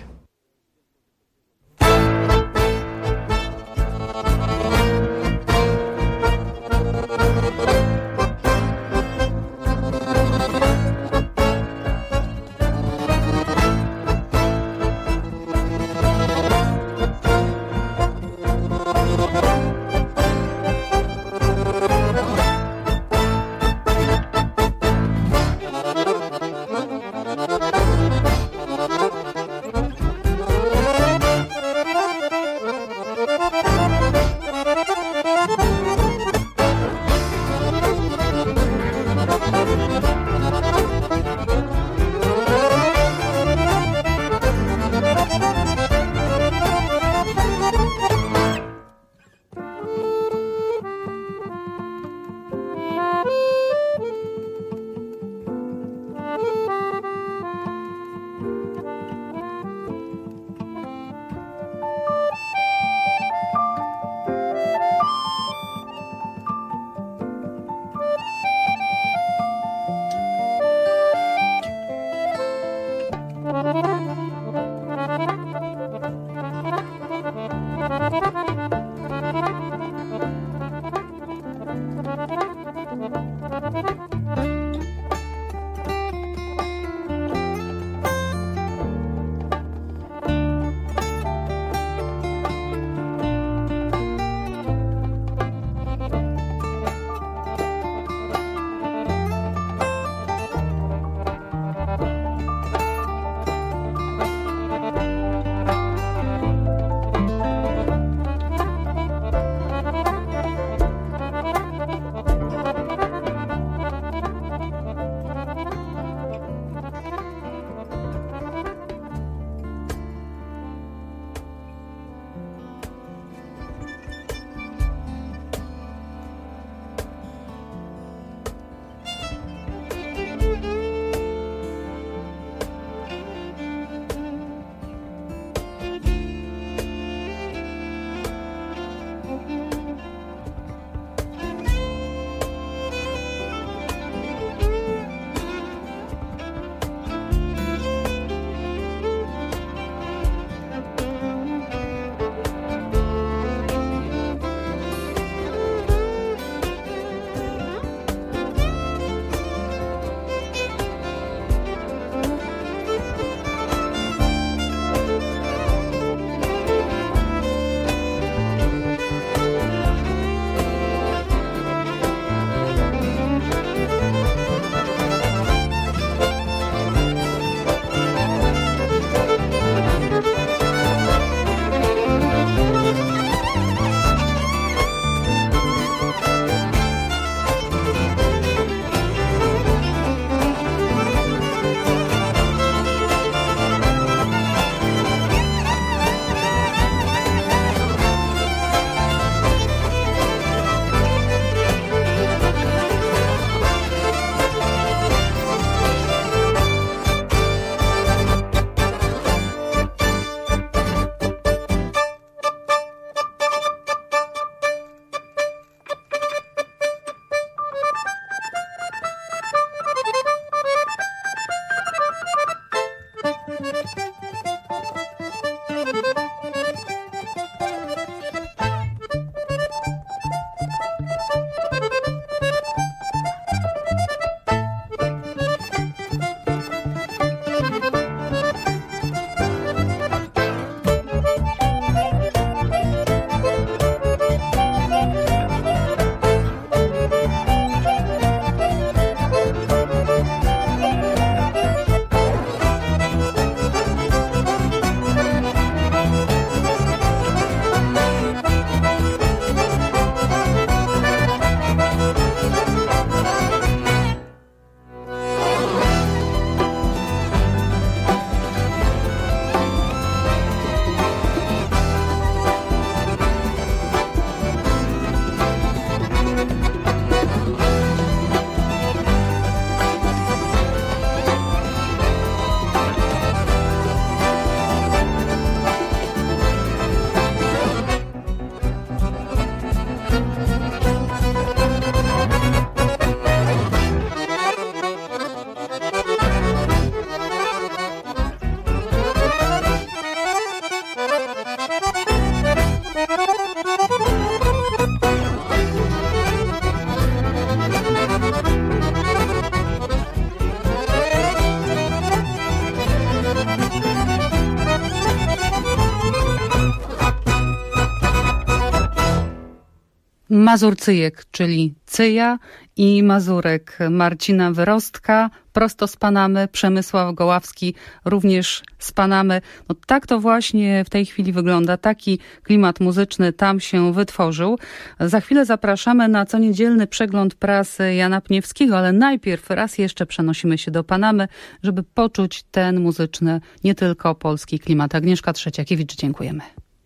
[SPEAKER 18] Mazurcyjek, czyli Cyja, i Mazurek Marcina Wyrostka, prosto z Panamy, Przemysław Goławski również z Panamy. No tak to właśnie w tej chwili wygląda. Taki klimat muzyczny tam się wytworzył. Za chwilę zapraszamy na coniedzielny przegląd prasy Jana Pniewskiego, ale najpierw raz jeszcze przenosimy się do Panamy, żeby poczuć ten muzyczny, nie tylko polski klimat. Agnieszka Trzeciakiewicz, dziękujemy.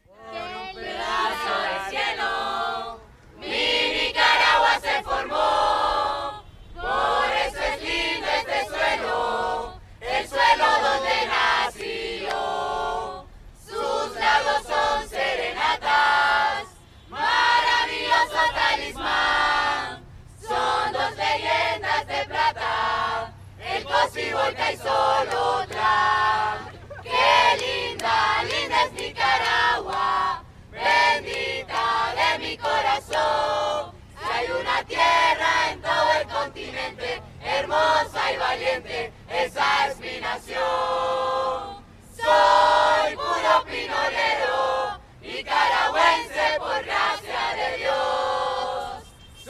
[SPEAKER 7] Y solo otra. Qué linda, linda es Nicaragua, bendita de mi corazón. Si hay una tierra en todo el continente, hermosa y valiente, esa es mi nación. Soy puro pinolero, nicaragüense por gracia de Dios.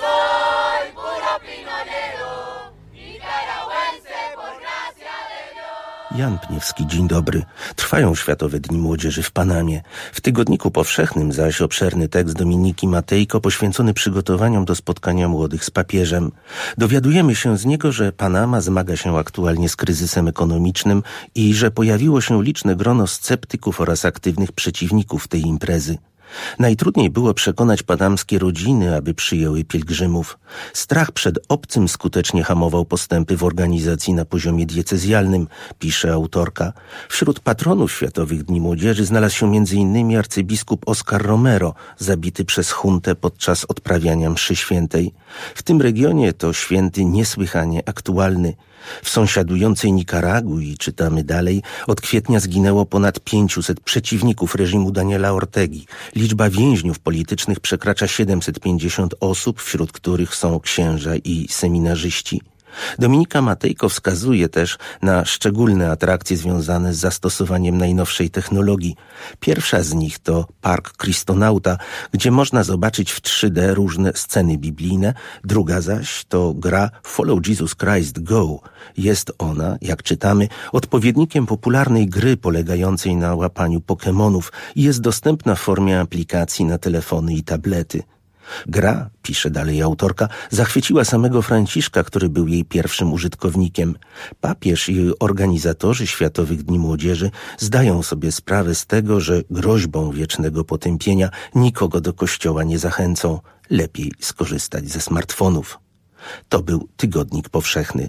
[SPEAKER 7] Soy puro pinolero, nicaragüense por gracia de Dios.
[SPEAKER 4] Jan Pniewski, dzień dobry. Trwają Światowe Dni Młodzieży w Panamie. W Tygodniku Powszechnym zaś obszerny tekst Dominiki Matejko poświęcony przygotowaniom do spotkania młodych z papieżem. Dowiadujemy się z niego, że Panama zmaga się aktualnie z kryzysem ekonomicznym i że pojawiło się liczne grono sceptyków oraz aktywnych przeciwników tej imprezy. Najtrudniej było przekonać panamskie rodziny, aby przyjęły pielgrzymów. Strach przed obcym skutecznie hamował postępy w organizacji na poziomie diecezjalnym, pisze autorka. Wśród patronów Światowych Dni Młodzieży znalazł się między innymi arcybiskup Oscar Romero, zabity przez juntę podczas odprawiania mszy świętej. W tym regionie to święty niesłychanie aktualny. W sąsiadującej Nikaragui, czytamy dalej, od kwietnia zginęło ponad pięćset przeciwników reżimu Daniela Ortegi. Liczba więźniów politycznych przekracza siedemset pięćdziesiąt osób, wśród których są księża i seminarzyści. Dominika Matejko wskazuje też na szczególne atrakcje związane z zastosowaniem najnowszej technologii. Pierwsza z nich to Park Kristonauta, gdzie można zobaczyć w trzy D różne sceny biblijne. Druga zaś to gra Follow Jesus Christ Go. Jest ona, jak czytamy, odpowiednikiem popularnej gry polegającej na łapaniu Pokemonów i jest dostępna w formie aplikacji na telefony i tablety. Gra, pisze dalej autorka, zachwyciła samego Franciszka, który był jej pierwszym użytkownikiem. Papież i organizatorzy Światowych Dni Młodzieży zdają sobie sprawę z tego, że groźbą wiecznego potępienia nikogo do kościoła nie zachęcą. Lepiej skorzystać ze smartfonów. To był Tygodnik Powszechny.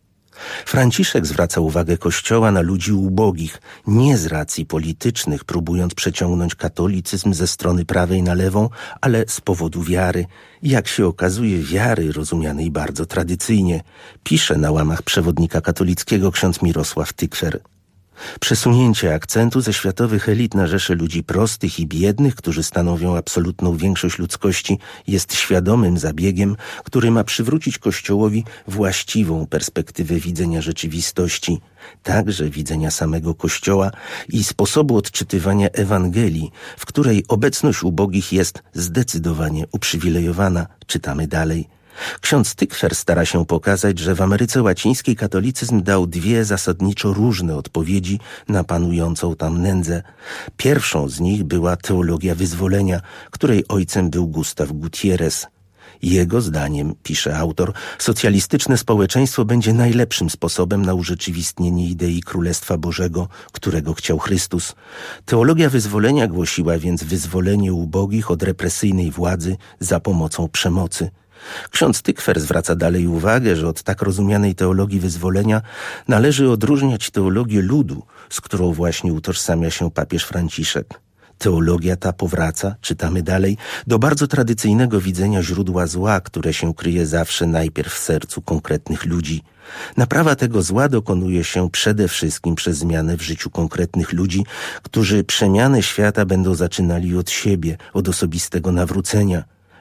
[SPEAKER 4] Franciszek zwraca uwagę Kościoła na ludzi ubogich, nie z racji politycznych, próbując przeciągnąć katolicyzm ze strony prawej na lewą, ale z powodu wiary. Jak się okazuje, wiary rozumianej bardzo tradycyjnie, pisze na łamach przewodnika katolickiego ksiądz Mirosław Tykwer. Przesunięcie akcentu ze światowych elit na rzesze ludzi prostych i biednych, którzy stanowią absolutną większość ludzkości, jest świadomym zabiegiem, który ma przywrócić Kościołowi właściwą perspektywę widzenia rzeczywistości, także widzenia samego Kościoła i sposobu odczytywania Ewangelii, w której obecność ubogich jest zdecydowanie uprzywilejowana, czytamy dalej. Ksiądz Tykwer stara się pokazać, że w Ameryce Łacińskiej katolicyzm dał dwie zasadniczo różne odpowiedzi na panującą tam nędzę. Pierwszą z nich była teologia wyzwolenia, której ojcem był Gustav Gutierrez. Jego zdaniem, pisze autor, socjalistyczne społeczeństwo będzie najlepszym sposobem na urzeczywistnienie idei Królestwa Bożego, którego chciał Chrystus. Teologia wyzwolenia głosiła więc wyzwolenie ubogich od represyjnej władzy za pomocą przemocy. Ksiądz Tykwer zwraca dalej uwagę, że od tak rozumianej teologii wyzwolenia należy odróżniać teologię ludu, z którą właśnie utożsamia się papież Franciszek. Teologia ta powraca, czytamy dalej, do bardzo tradycyjnego widzenia źródła zła, które się kryje zawsze najpierw w sercu konkretnych ludzi. Naprawa tego zła dokonuje się przede wszystkim przez zmianę w życiu konkretnych ludzi, którzy przemianę świata będą zaczynali od siebie, od osobistego nawrócenia.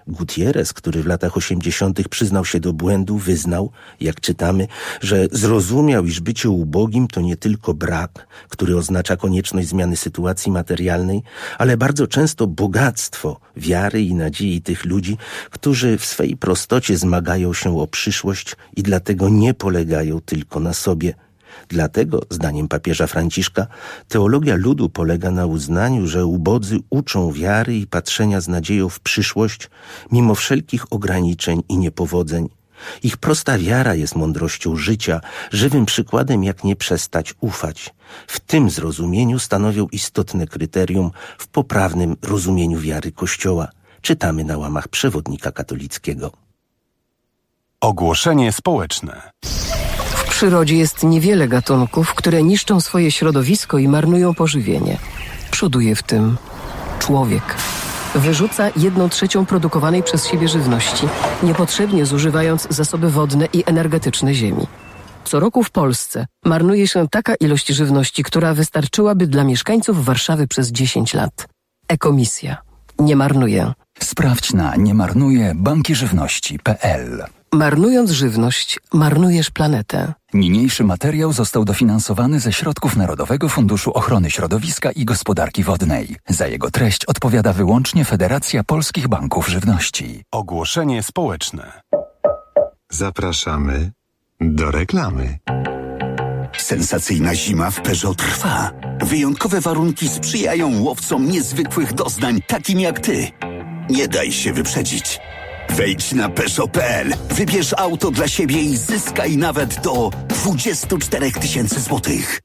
[SPEAKER 4] Gutierrez, który w latach osiemdziesiątych przyznał się do błędu, wyznał, jak czytamy, że zrozumiał, iż bycie ubogim to nie tylko brak, który oznacza konieczność zmiany sytuacji materialnej, ale bardzo często bogactwo wiary i nadziei tych ludzi, którzy w swej prostocie zmagają się o przyszłość i dlatego nie polegają tylko na sobie. Dlatego, zdaniem papieża Franciszka, teologia ludu polega na uznaniu, że ubodzy uczą wiary i patrzenia z nadzieją w przyszłość, mimo wszelkich ograniczeń i niepowodzeń. Ich prosta wiara jest mądrością życia, żywym przykładem, jak nie przestać ufać. W tym zrozumieniu stanowią istotne kryterium w poprawnym rozumieniu wiary Kościoła. Czytamy na łamach przewodnika katolickiego.
[SPEAKER 2] Ogłoszenie społeczne.
[SPEAKER 10] W przyrodzie jest niewiele gatunków, które niszczą swoje środowisko i marnują pożywienie. Przoduje w tym człowiek. Wyrzuca jedną trzecią produkowanej przez siebie żywności, niepotrzebnie zużywając zasoby wodne i energetyczne ziemi. Co roku w Polsce marnuje się taka ilość żywności, która wystarczyłaby dla mieszkańców Warszawy przez dziesięć lat. Ekomisja. Nie marnuje.
[SPEAKER 12] Sprawdź na niemarnuje banki żywności kropka p l.
[SPEAKER 10] Marnując żywność, marnujesz planetę.
[SPEAKER 12] Niniejszy materiał został dofinansowany ze środków Narodowego Funduszu Ochrony Środowiska i Gospodarki Wodnej. Za jego treść odpowiada wyłącznie Federacja Polskich Banków Żywności.
[SPEAKER 2] Ogłoszenie społeczne.
[SPEAKER 11] Zapraszamy do reklamy.
[SPEAKER 13] Sensacyjna zima w Peugeot trwa. Wyjątkowe warunki sprzyjają łowcom niezwykłych doznań, takim jak ty. Nie daj się wyprzedzić. Wejdź na Peugeot kropka p l, wybierz auto dla siebie i zyskaj nawet do dwadzieścia cztery tysiące złotych.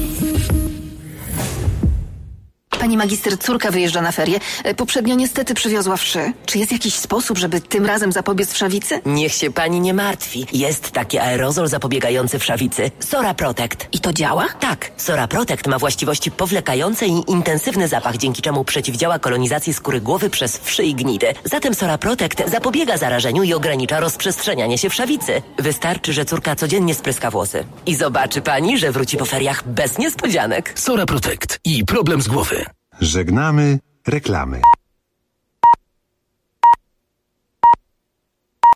[SPEAKER 16] Pani magister, córka wyjeżdża na ferie. Poprzednio niestety przywiozła wszy. Czy jest jakiś sposób, żeby tym razem zapobiec wszawicy?
[SPEAKER 17] Niech się pani nie martwi. Jest taki aerozol zapobiegający wszawicy. Sora Protect.
[SPEAKER 16] I to działa?
[SPEAKER 17] Tak. Sora Protect ma właściwości powlekające i intensywny zapach, dzięki czemu przeciwdziała kolonizacji skóry głowy przez wszy i gnidy. Zatem Sora Protect zapobiega zarażeniu i ogranicza rozprzestrzenianie się wszawicy. Wystarczy, że córka codziennie spryska włosy. I zobaczy pani, że wróci po feriach bez niespodzianek.
[SPEAKER 1] Sora Protect i problem z głowy.
[SPEAKER 11] Żegnamy reklamy.